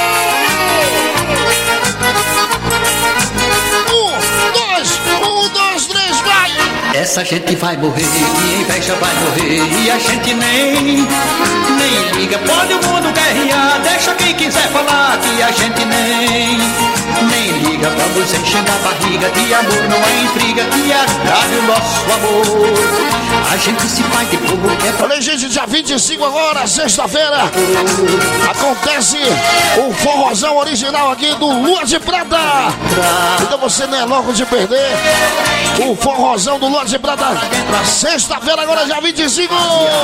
1, 2, 3, vai! Essa gente vai morrer, minha inveja vai morrer, e a gente nem liga. Pode o mundo guerrear, deixa quem quiser falar, que a gente nem liga. Vamos enchendo a barriga, de amor não é intriga, e agrave o nosso amor. A gente se faz de povo que é pra... Olha, gente, dia 25 agora, sexta-feira, acontece o forrozão original aqui do Lua de Prata. Então você não é louco de perder o forrozão do Lua de Prata. Sexta-feira agora, dia 25.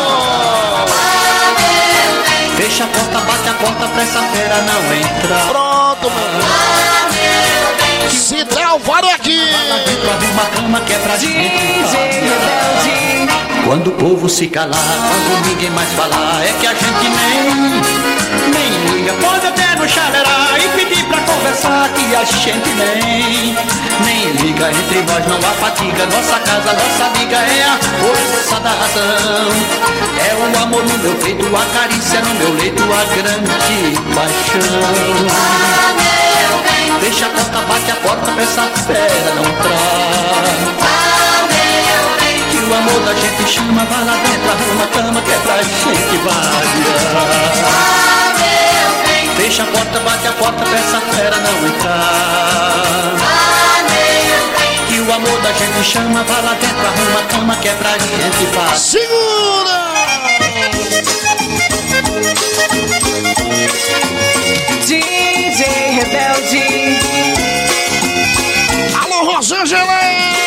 Fecha a porta, bate a porta pra essa fera não entrar. Pronto, mano. Se dá o varo aqui. Uma cama que é pra DJ Rebelde. Quando o povo se calar, quando ninguém mais falar, é que a gente nem liga. Pode até nos chalerar e pedir pra conversar, que a gente nem liga. Entre nós não há fatiga, nossa casa, nossa amiga é a força da razão. É o amor no meu peito, a carícia no meu leito, a grande paixão. Deixa a porta, bate a porta pra essa fera não entrar. Que o amor da gente chama, vai lá dentro, arruma a cama que é pra gente variar. Fecha a porta, bate a porta pra essa fera não entrar. Que o amor da gente chama, vai lá dentro, arruma a cama que é pra gente variar. Segura! DJ Rebelde. Alô, Rosângela!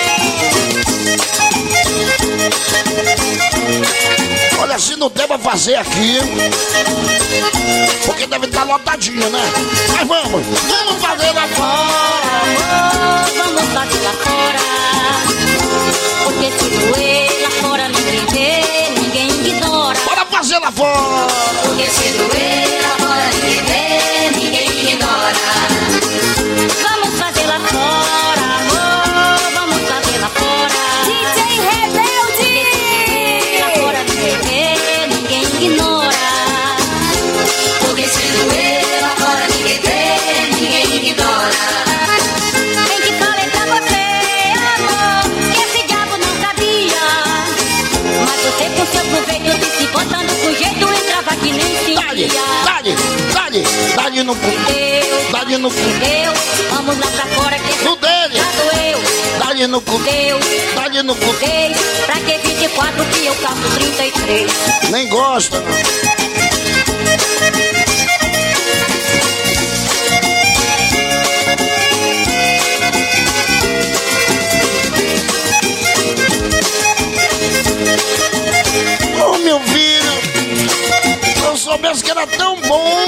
Olha, se não der pra fazer aqui, porque deve estar lotadinho, né? Mas vamos fazer lá fora. Vamos fazer lá fora. Porque se doer lá fora ninguém vê, ninguém ignora. Bora fazer lá fora. Porque se doer lá fora ninguém vê, ninguém ignora. Vamos fazer lá fora, amor, vamos fazer lá fora. DJ Rebelde. Lá fora ninguém vê, ninguém ignora. Porque se doer lá fora ninguém vê, ninguém ignora. Bem que falei pra você, amor, que esse diabo não cabia. Mas você com seu proveito disse, botando com jeito, entrava que nem Dale, sentia. dale no cu. Dale no cu. Deus, vamos lá pra fora que No dele. já doeu. Dale no cu. Deus, Dale no cu. Deus, pra que 24 que eu calço 33? Nem gosta. Oh, meu filho, se eu soubesse que era tão bom.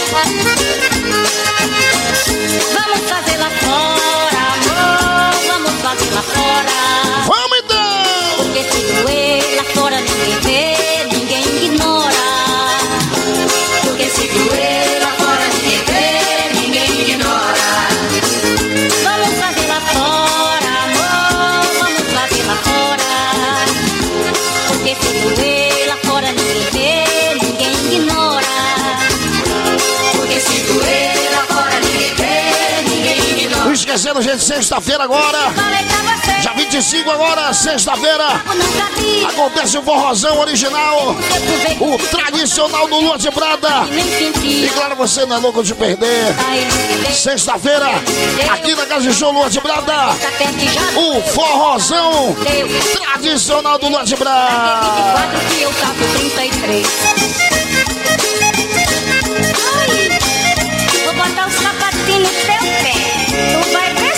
Vamos fazer lá fora, amor, vamos fazer lá fora. Vamos então! Porque se doer lá fora ninguém vê, ninguém ignora. Porque se doer lá fora ninguém vê, ninguém ignora. Vamos fazer lá fora, amor, vamos fazer lá fora. Porque se doer lá fora ninguém vê, ninguém ignora. Porque se doer lá fora ninguém vê, ninguém ignora. Não esquecendo, gente, sexta-feira agora. Falei pra você, Dia 25 agora, sexta-feira. eu não sabia. Acontece o forrozão original, o tradicional do Lua de Prata. Nem E sentia. claro, você não é louco de perder. Sexta-feira, aqui na Casa de Show Lua de Prata, Tá perto e já o forrozão Deus. tradicional do Lua de 24 Prata. que eu calço 33. Ai, vou botar o sapatinho no teu pé. Tu vai ver?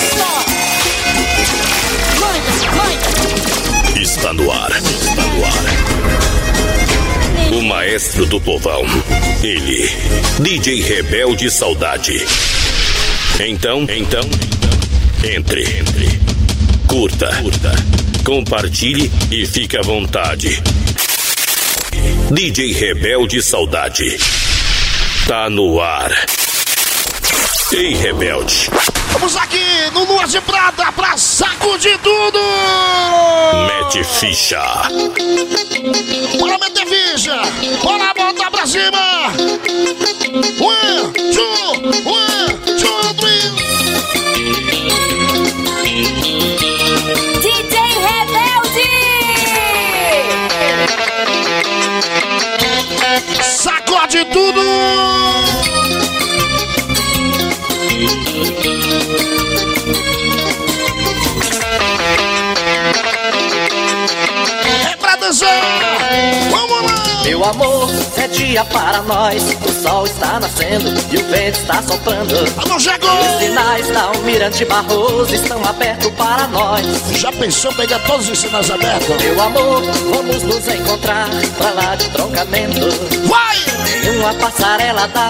maestro do povão. Ele, DJ Rebelde Saudade. Então, entre. Curta, compartilhe e fique à vontade. DJ Rebelde Saudade. Tá no ar. Ei, Rebelde. Vamos aqui no Lua de Prata pra sacudir tudo! Mete ficha! Bora meter ficha! Bora botar pra cima! 1, 2, 3! DJ Rebelde! Sacode tudo! É pra dançar! Vamos lá! Meu amor, é dia para nós. O sol está nascendo e o vento está soprando. Alô, chegou! Os sinais da Almirante Barroso estão abertos para nós. Já pensou pegar todos os sinais abertos? Meu amor, vamos nos encontrar pra lá de troncamento. Vai! Em uma passarela da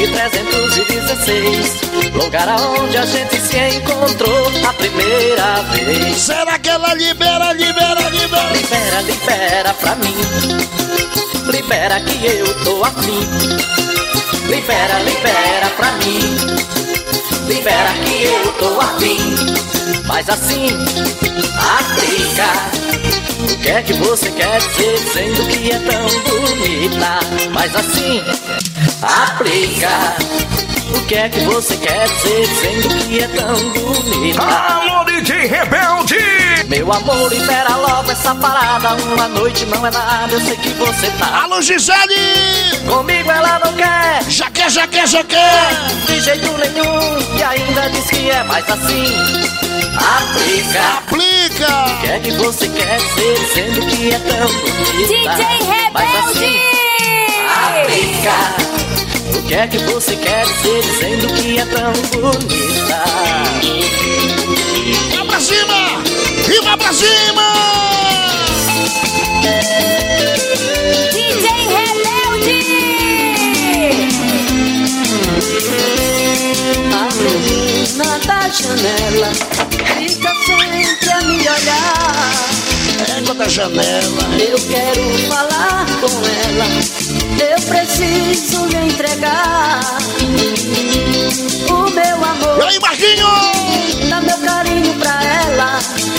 BR-316, lugar aonde a gente se encontrou a primeira vez. Será que ela libera? Libera pra mim. Libera que eu tô afim. Libera pra mim. Libera que eu tô afim. Mas assim, aplica. O que é que você quer dizer dizendo que é tão bonita? Mas assim, aplica. O que é que você quer dizer dizendo que é tão bonita? Alô, DJ Rebelde! Meu amor, libera logo essa parada. Uma noite não é nada, eu sei que você tá. Alô, Gisele! Comigo ela não quer. Já quer! De jeito nenhum. E ainda diz que é mais assim. Aplica. Aplica! O que é que você quer dizer dizendo que é tão bonita? DJ Rebelde! Mas assim, aplica. O que é que você quer dizer dizendo que é tão bonita? Vai pra cima! E vai pra cima! DJ Rebelde! A menina da janela fica sempre a me olhar. Égua da janela. Eu quero falar com ela. Eu preciso lhe entregar o meu amor. E aí, Marquinho? Dá meu carinho pra ela.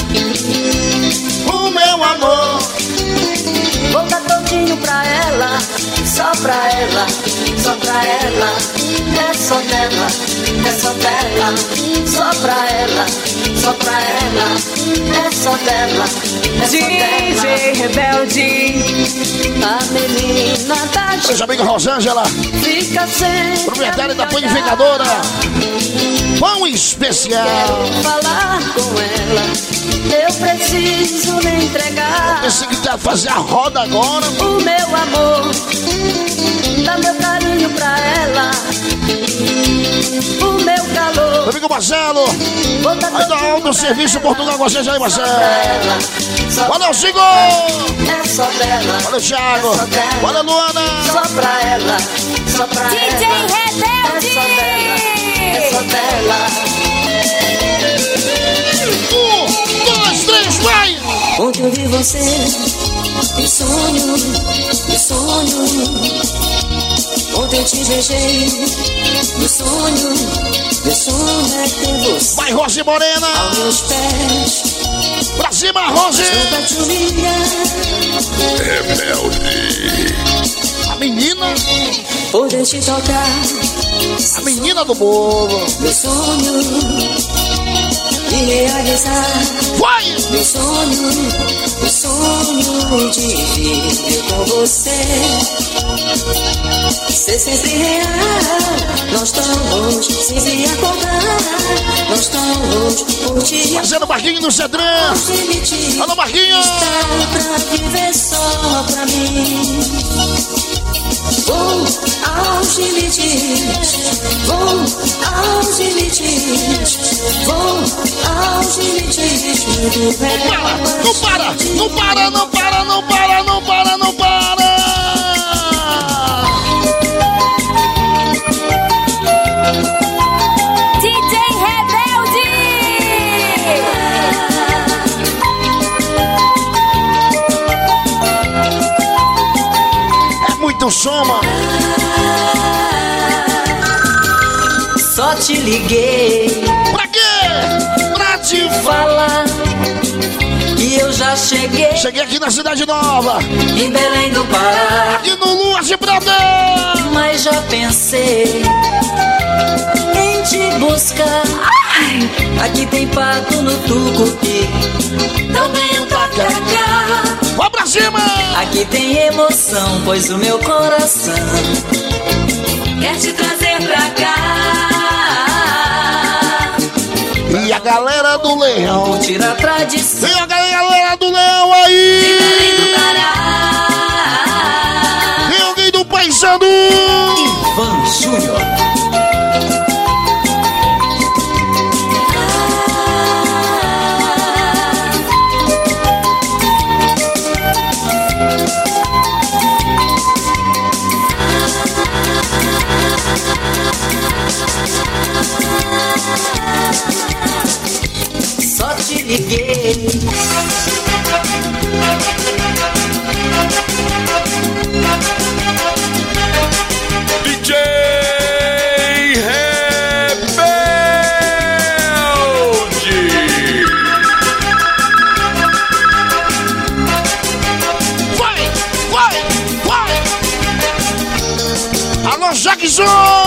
O meu amor. Vou dar todinho pra ela. Só pra ela. Só pra ela. É só dela. É só dela. Só pra ela. Só pra ela. É só dela. É só dela. DJ Rebelde. A menina da Seja amiga Rosângela, fica sempre proprietária da panificadora. Pão especial. Quero falar com ela. Eu preciso lhe entregar. Esse que quer fazer a roda agora. O meu amor. Dá meu carinho pra ela. O meu calor. Meu amigo Marcelo. Aí da Alto Serviço Portugal com vocês aí, Marcelo. Valeu, Chico. É só dela. Valeu, Thiago. Valeu, Luana. Só pra ela. Só pra DJ ela. Rebelde! É só dela. 1, 2, 3, vai! Ontem eu vi você. Um sonho. Ontem eu te beijei. Meu sonho é ter você. Vai, Rose Morena. Aos meus pés. Pra cima, Rose. Pra te humilhar. Rebelde. A menina. Poder te tocar. A menina do bolo. Meu sonho. E realizar. Vai. Meu sonho de viver com você. Ser sempre real. Nós estamos sempre acordar. Nós estamos por ti. Fazendo Marquinho no Cedrão. Alô, Marquinho. Pra viver só pra mim. Vou aos limites. Vou aos limites. Vou aos limites. Não para. Só te liguei. Pra quê? Pra te falar que eu já cheguei. Cheguei aqui na Cidade Nova, em Belém do Pará, aqui no Lua de Prata. Mas já pensei em te buscar. Ai, aqui tem pato no tucupi, também um tacacá. Vai pra cima! Aqui tem emoção, pois o meu coração quer te trazer pra cá. E a galera do Leão, curtir a tradição. E a galera do Leão aí, de Belém do Pará. Tem alguém do Paisano, Ivan Júnior. Só te liguei. DJ Rebelde. vai! Alô, Jackson!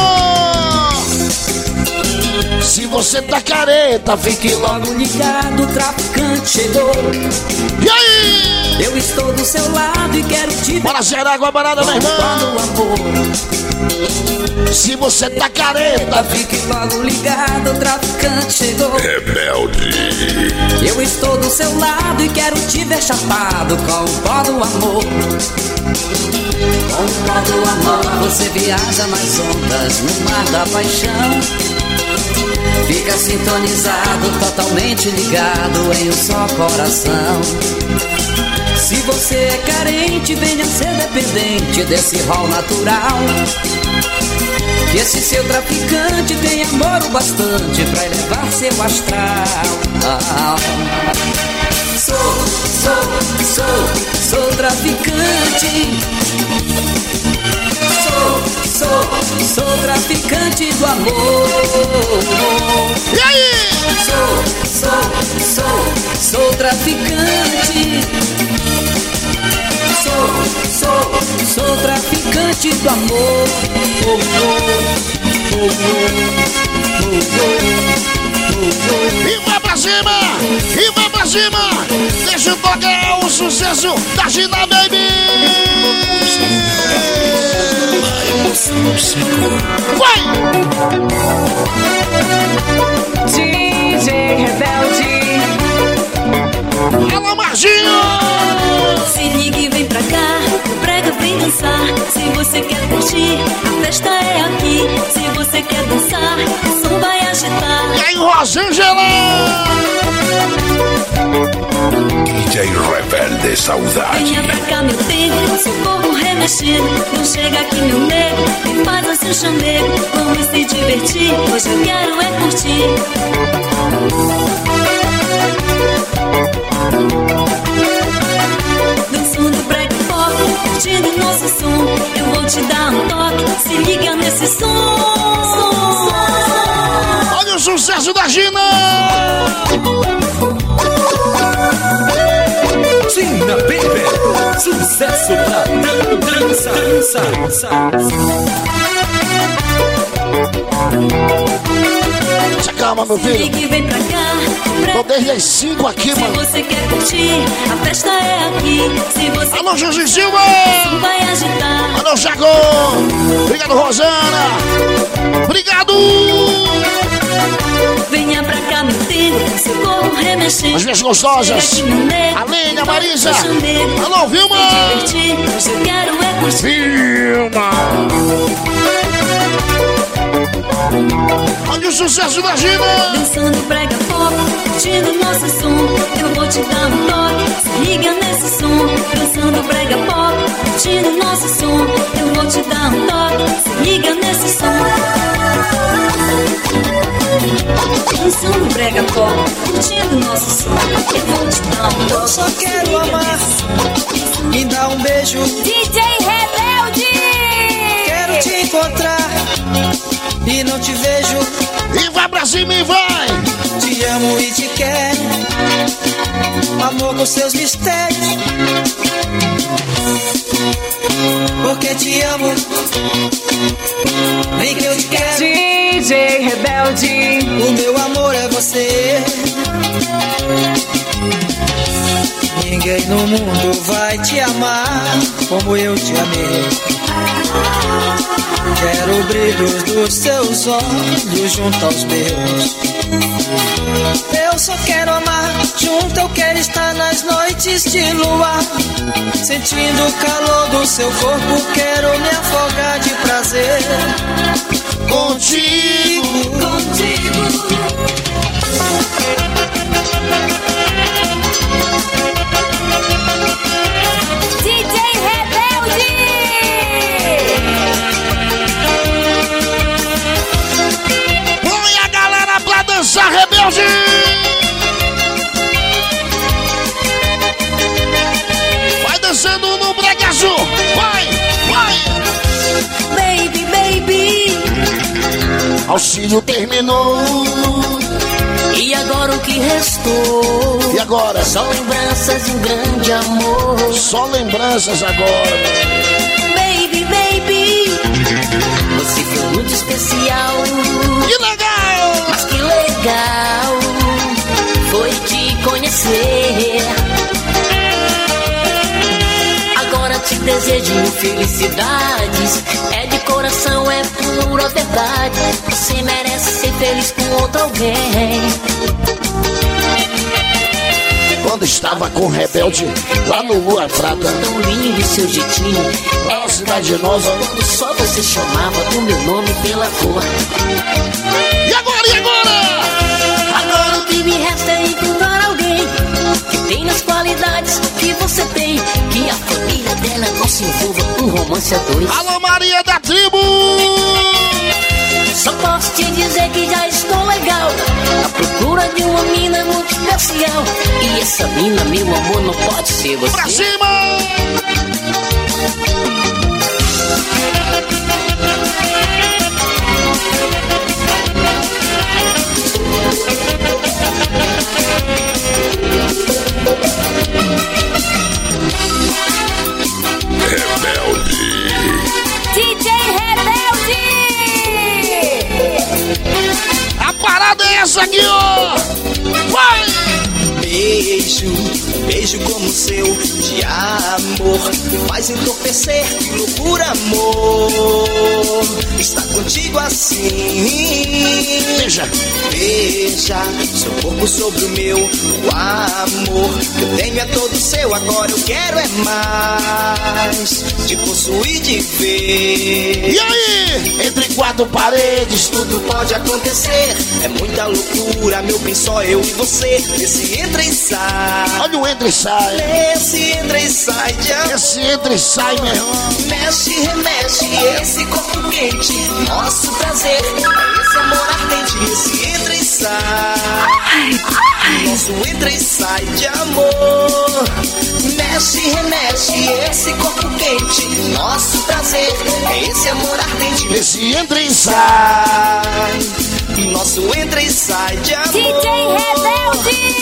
Se você tá careta, fique logo ligado, o traficante chegou. E aí? Eu estou do seu lado e quero te ver. Bora gerar água barata, meu irmão. Amor. Se você tá careta, fique logo ligado, o traficante chegou. Rebelde. Eu estou do seu lado e quero te ver chapado com o pó do amor. Com o pó do amor, você viaja nas ondas, no mar da paixão. Fica sintonizado, totalmente ligado em um só coração. Se você é carente, venha ser dependente desse rol natural. Que esse seu traficante tem amor o bastante pra elevar seu astral. Sou traficante. Sou traficante do amor. E aí? Sou traficante. Sou traficante do amor. E vai pra cima! E vai pra cima! Deixa eu tocar o sucesso da Gina Baby! Vai! DJ Rebelde. Alô, Marginho! Se liga e vem pra cá, o brega vem dançar. Se você quer curtir, a festa é aqui. Se você quer dançar, o som vai agitar. E aí, Rosângela! DJ Rebelde Saudade. Venha pra cá, meu tempo, seu corpo remexendo. Não chega aqui, meu nego, e faz assim o chamego. Vamos se divertir, hoje eu quero é curtir. Dançando brega pop, curtindo nosso som. Eu vou te dar um toque, se liga nesse som. Olha o sucesso da Gina! Gina Baby, sucesso pra dança. Se acalma, meu filho. Ligue, vem pra cá. Tô desde as 5 aqui, mano. Se você quer curtir, a festa é aqui. Se você alô, Jorge Silva! vai agitar. Alô, Jago! Obrigado, Rosana! Obrigado! Venha pra cá, meu filho, seu corpo remexendo. As minhas gostosas! A Lênia, a Marisa! Alô, Vilma! Se divertir, hoje eu quero é curtir. Vilma! Olha o sucesso da Gina! Dançando brega pop, curtindo nosso som. Eu vou te dar um toque, se liga nesse som. Dançando brega pop, curtindo nosso som. Eu vou te dar um toque, se liga nesse som. Dançando brega pop, curtindo nosso som. Eu vou te dar um toque. Só quero amar e dar um beijo. DJ Rebelde! Quero te encontrar e não te vejo. E vai pra cima e vai. Te amo e te quero, amor com seus mistérios. Porque te amo, vem que eu te quero. DJ Rebelde, o meu amor é você. Ninguém no mundo vai te amar como eu te amei. Quero o brilho dos seus olhos junto aos meus. Eu só quero amar junto, eu quero estar nas noites de lua, sentindo o calor do seu corpo, quero me afogar de prazer. Contigo, contigo. DJ Rebelde! Põe a galera pra dançar, Rebelde! Vai dançando no break azul! Vai, vai! Baby, baby! Auxílio terminou. E agora o que restou? E agora? Só lembranças de um grande amor. Só lembranças agora. Baby, baby, você foi muito especial. Que legal! Mas que legal foi te conhecer. Agora te desejo felicidades. É de coração, é pura verdade. Você merece ser feliz com outro alguém. Quando estava com o Rebelde lá no Lua Prata, tão lindo e seu jeitinho. Era cidade nova. Quando só você chamava o meu nome pela cor. E agora, e agora? Agora o que me resta é encontrar alguém que tem as qualidades que você tem, que a família dela não se envolva um romance a dois. Alô, Maria da Tribo! Só posso te dizer que já estou legal, à procura de uma mina muito especial. E essa mina, meu amor, não pode ser você. Pra cima! Rebelde. DJ Rebelde! A parada é essa aqui, ó! Vai! Beijo, beijo como o seu de amor, faz entorpecer, que loucura, amor. Está contigo assim. Beija, beija seu corpo sobre o meu. O amor que eu tenho é todo seu. Agora eu quero é mais de possuir, de ver. E aí? Entre quatro paredes tudo pode acontecer. É muita loucura, meu bem, só eu e você. Esse entra e sai. Olha o entra e sai. Esse entra e sai de amor. Esse entra e sai, meu irmão. Mexe, remexe, esse corpo quente. Nosso prazer, esse amor ardente. Esse entra e sai. Nosso entra e sai de amor. Mexe, remexe, esse corpo quente. Nosso prazer, esse amor ardente. Esse entra e sai. Nosso entra e sai de amor. DJ Rebelde!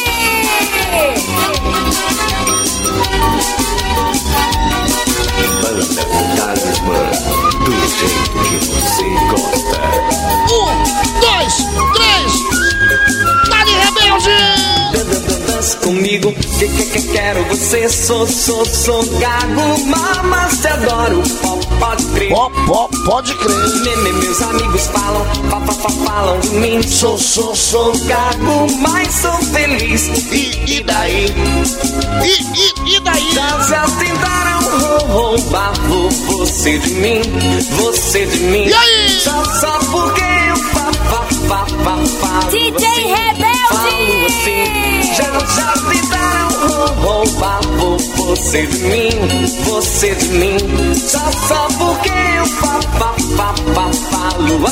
Banda Talismã, do jeito que você gosta. 1, 2, 3. Dali, Rebelde! Dança comigo, que quero você. Sou gago, mas te adoro. Pode crer. Pode crer. Meus amigos falam de mim. Sou gago, mas sou feliz. E daí? E daí? Já tentaram roubar você de mim. E aí? Só porque eu falo DJ assim, Rebelde! falo assim. Já tentaram roubar você de mim. Só porque eu falo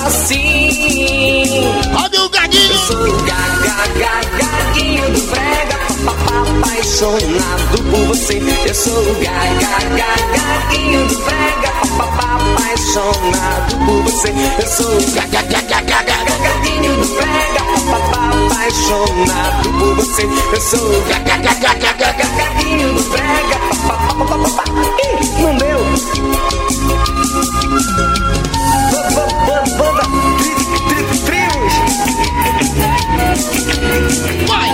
assim. Olha o gaguinho! Eu sou o gaguinho do brega, apaixonado por você. Eu sou o gaguinho do brega, apaixonado por você. Eu sou o gaguinho do brega, apaixonado por você. Eu sou o gaguinho do brega. Ih, não deu. Banda Trios. Vai.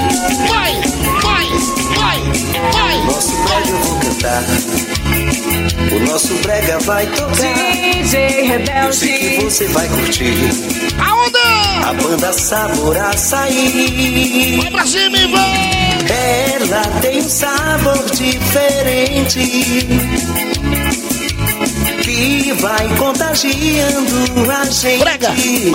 Nosso brega eu vou cantar. O nosso brega vai tocar. DJ Rebelde. Eu sei que você vai curtir. Aonde? A banda Sabor Açaí. Vai pra cima e vai. Ela tem um sabor diferente que vai contagiando a gente. Brega.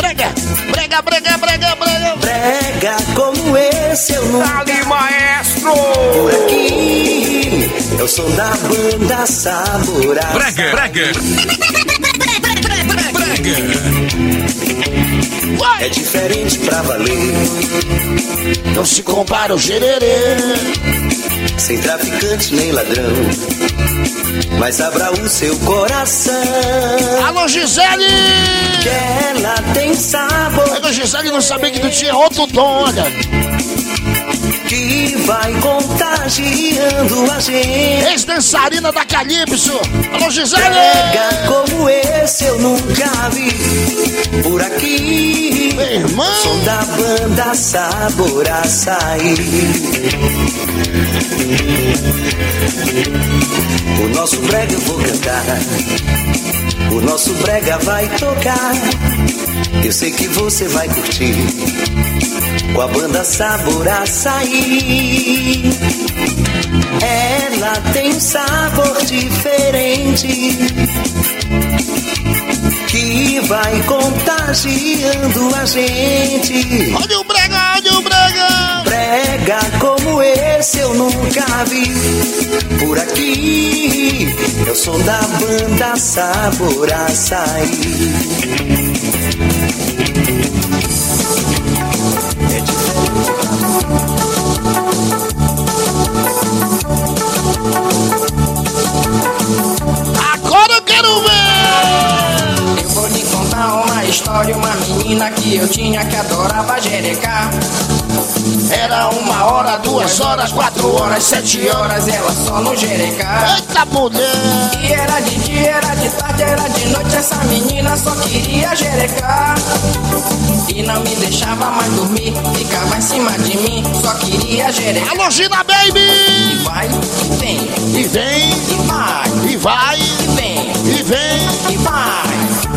Brega como esse eu nunca. Dali, maestro. Por aqui é o som da banda Sabor Açaí. Brega. É diferente pra valer. Não se compara o gererê. Sem traficante nem ladrão, mas abra o seu coração. Alô, Gisele! Que ela tem sabor. Alô, Gisele, não sabia que tu tinha outro tom, olha. Que vai contagiando a gente. Ex-dançarina da Calypso. Alô, Gisele! Brega como esse eu nunca vi. Por aqui, meu irmão. Som da banda Sabor Açaí. O nosso brega eu vou cantar. O nosso brega vai tocar. Eu sei que você vai curtir. Com a banda Sabor Açaí. Ela tem um sabor diferente que vai contagiando a gente. Olha o brega! Brega como esse eu nunca vi. Por aqui é o som da banda Sabor Açaí. Agora eu quero ver! Eu vou te contar uma história, uma menina que eu tinha que adorava jerecar. Era 1 hora, 2 horas, 4 horas, 7 horas, ela só no jerecar. Eita mulher! E era de dia, era de tarde, era de noite, essa menina só queria jerecar. E não me deixava mais dormir, ficava em cima de mim, só queria jerecar. Alô, Gina Baby! E vai, e vem, e vem, e vai, e vai, e vem, e vem, e vai.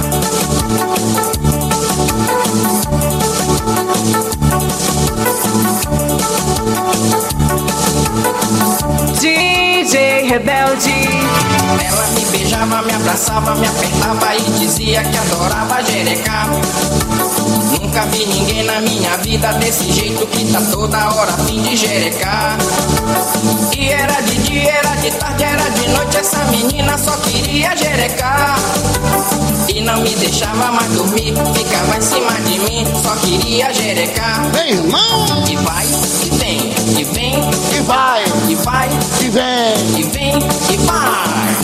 DJ Rebelde. Ela me beijava, me abraçava, me apertava e dizia que adorava jerecar. Nunca vi ninguém na minha vida desse jeito que tá toda hora a fim de jerecar. E era de dia, era de tarde, era de noite, essa menina só queria jerecar. E não me deixava mais dormir, ficava em cima de mim, só queria jerecar. Meu irmão! E vai, e vem, e vem, e vai, e vai, e vem, e vem, e vai.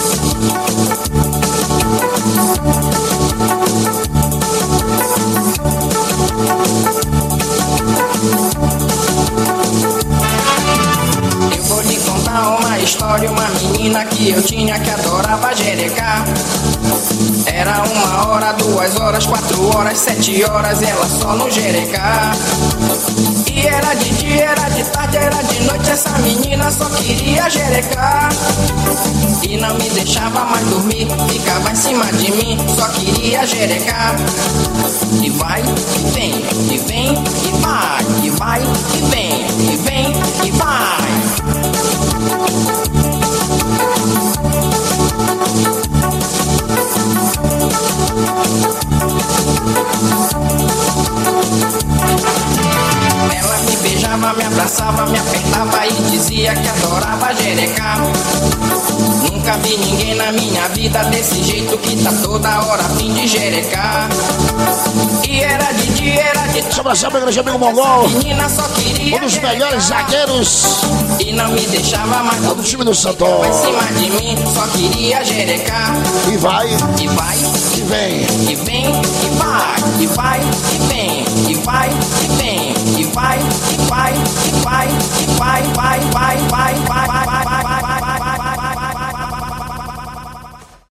Eu vou te contar uma história, uma menina que eu tinha que adorava jerecar. Era 1 hora, 2 horas, 4 horas, 7 horas, ela só no jerecar. E era de dia, era de tarde, era de noite, essa menina só queria jerecar. E não me deixava mais dormir, ficava em cima de mim, só queria jerecar. E vai, e vem, e vem, e vai, e vai, e vem, e vem, e vai. Ela me beijava, me abraçava, me apertava e dizia que adorava jerecar. Nunca nunca vi ninguém na minha vida desse jeito que tá toda hora a fim de jerecar. E era de dia, era de Sobre essa grande amigo Mongol, menina só queria um dos melhores zagueiros e não me deixava mais do time do Santoro. em cima de mim, só queria jerecar. E vai, e vai, e vem, e vem, e vai, e vai, e vem.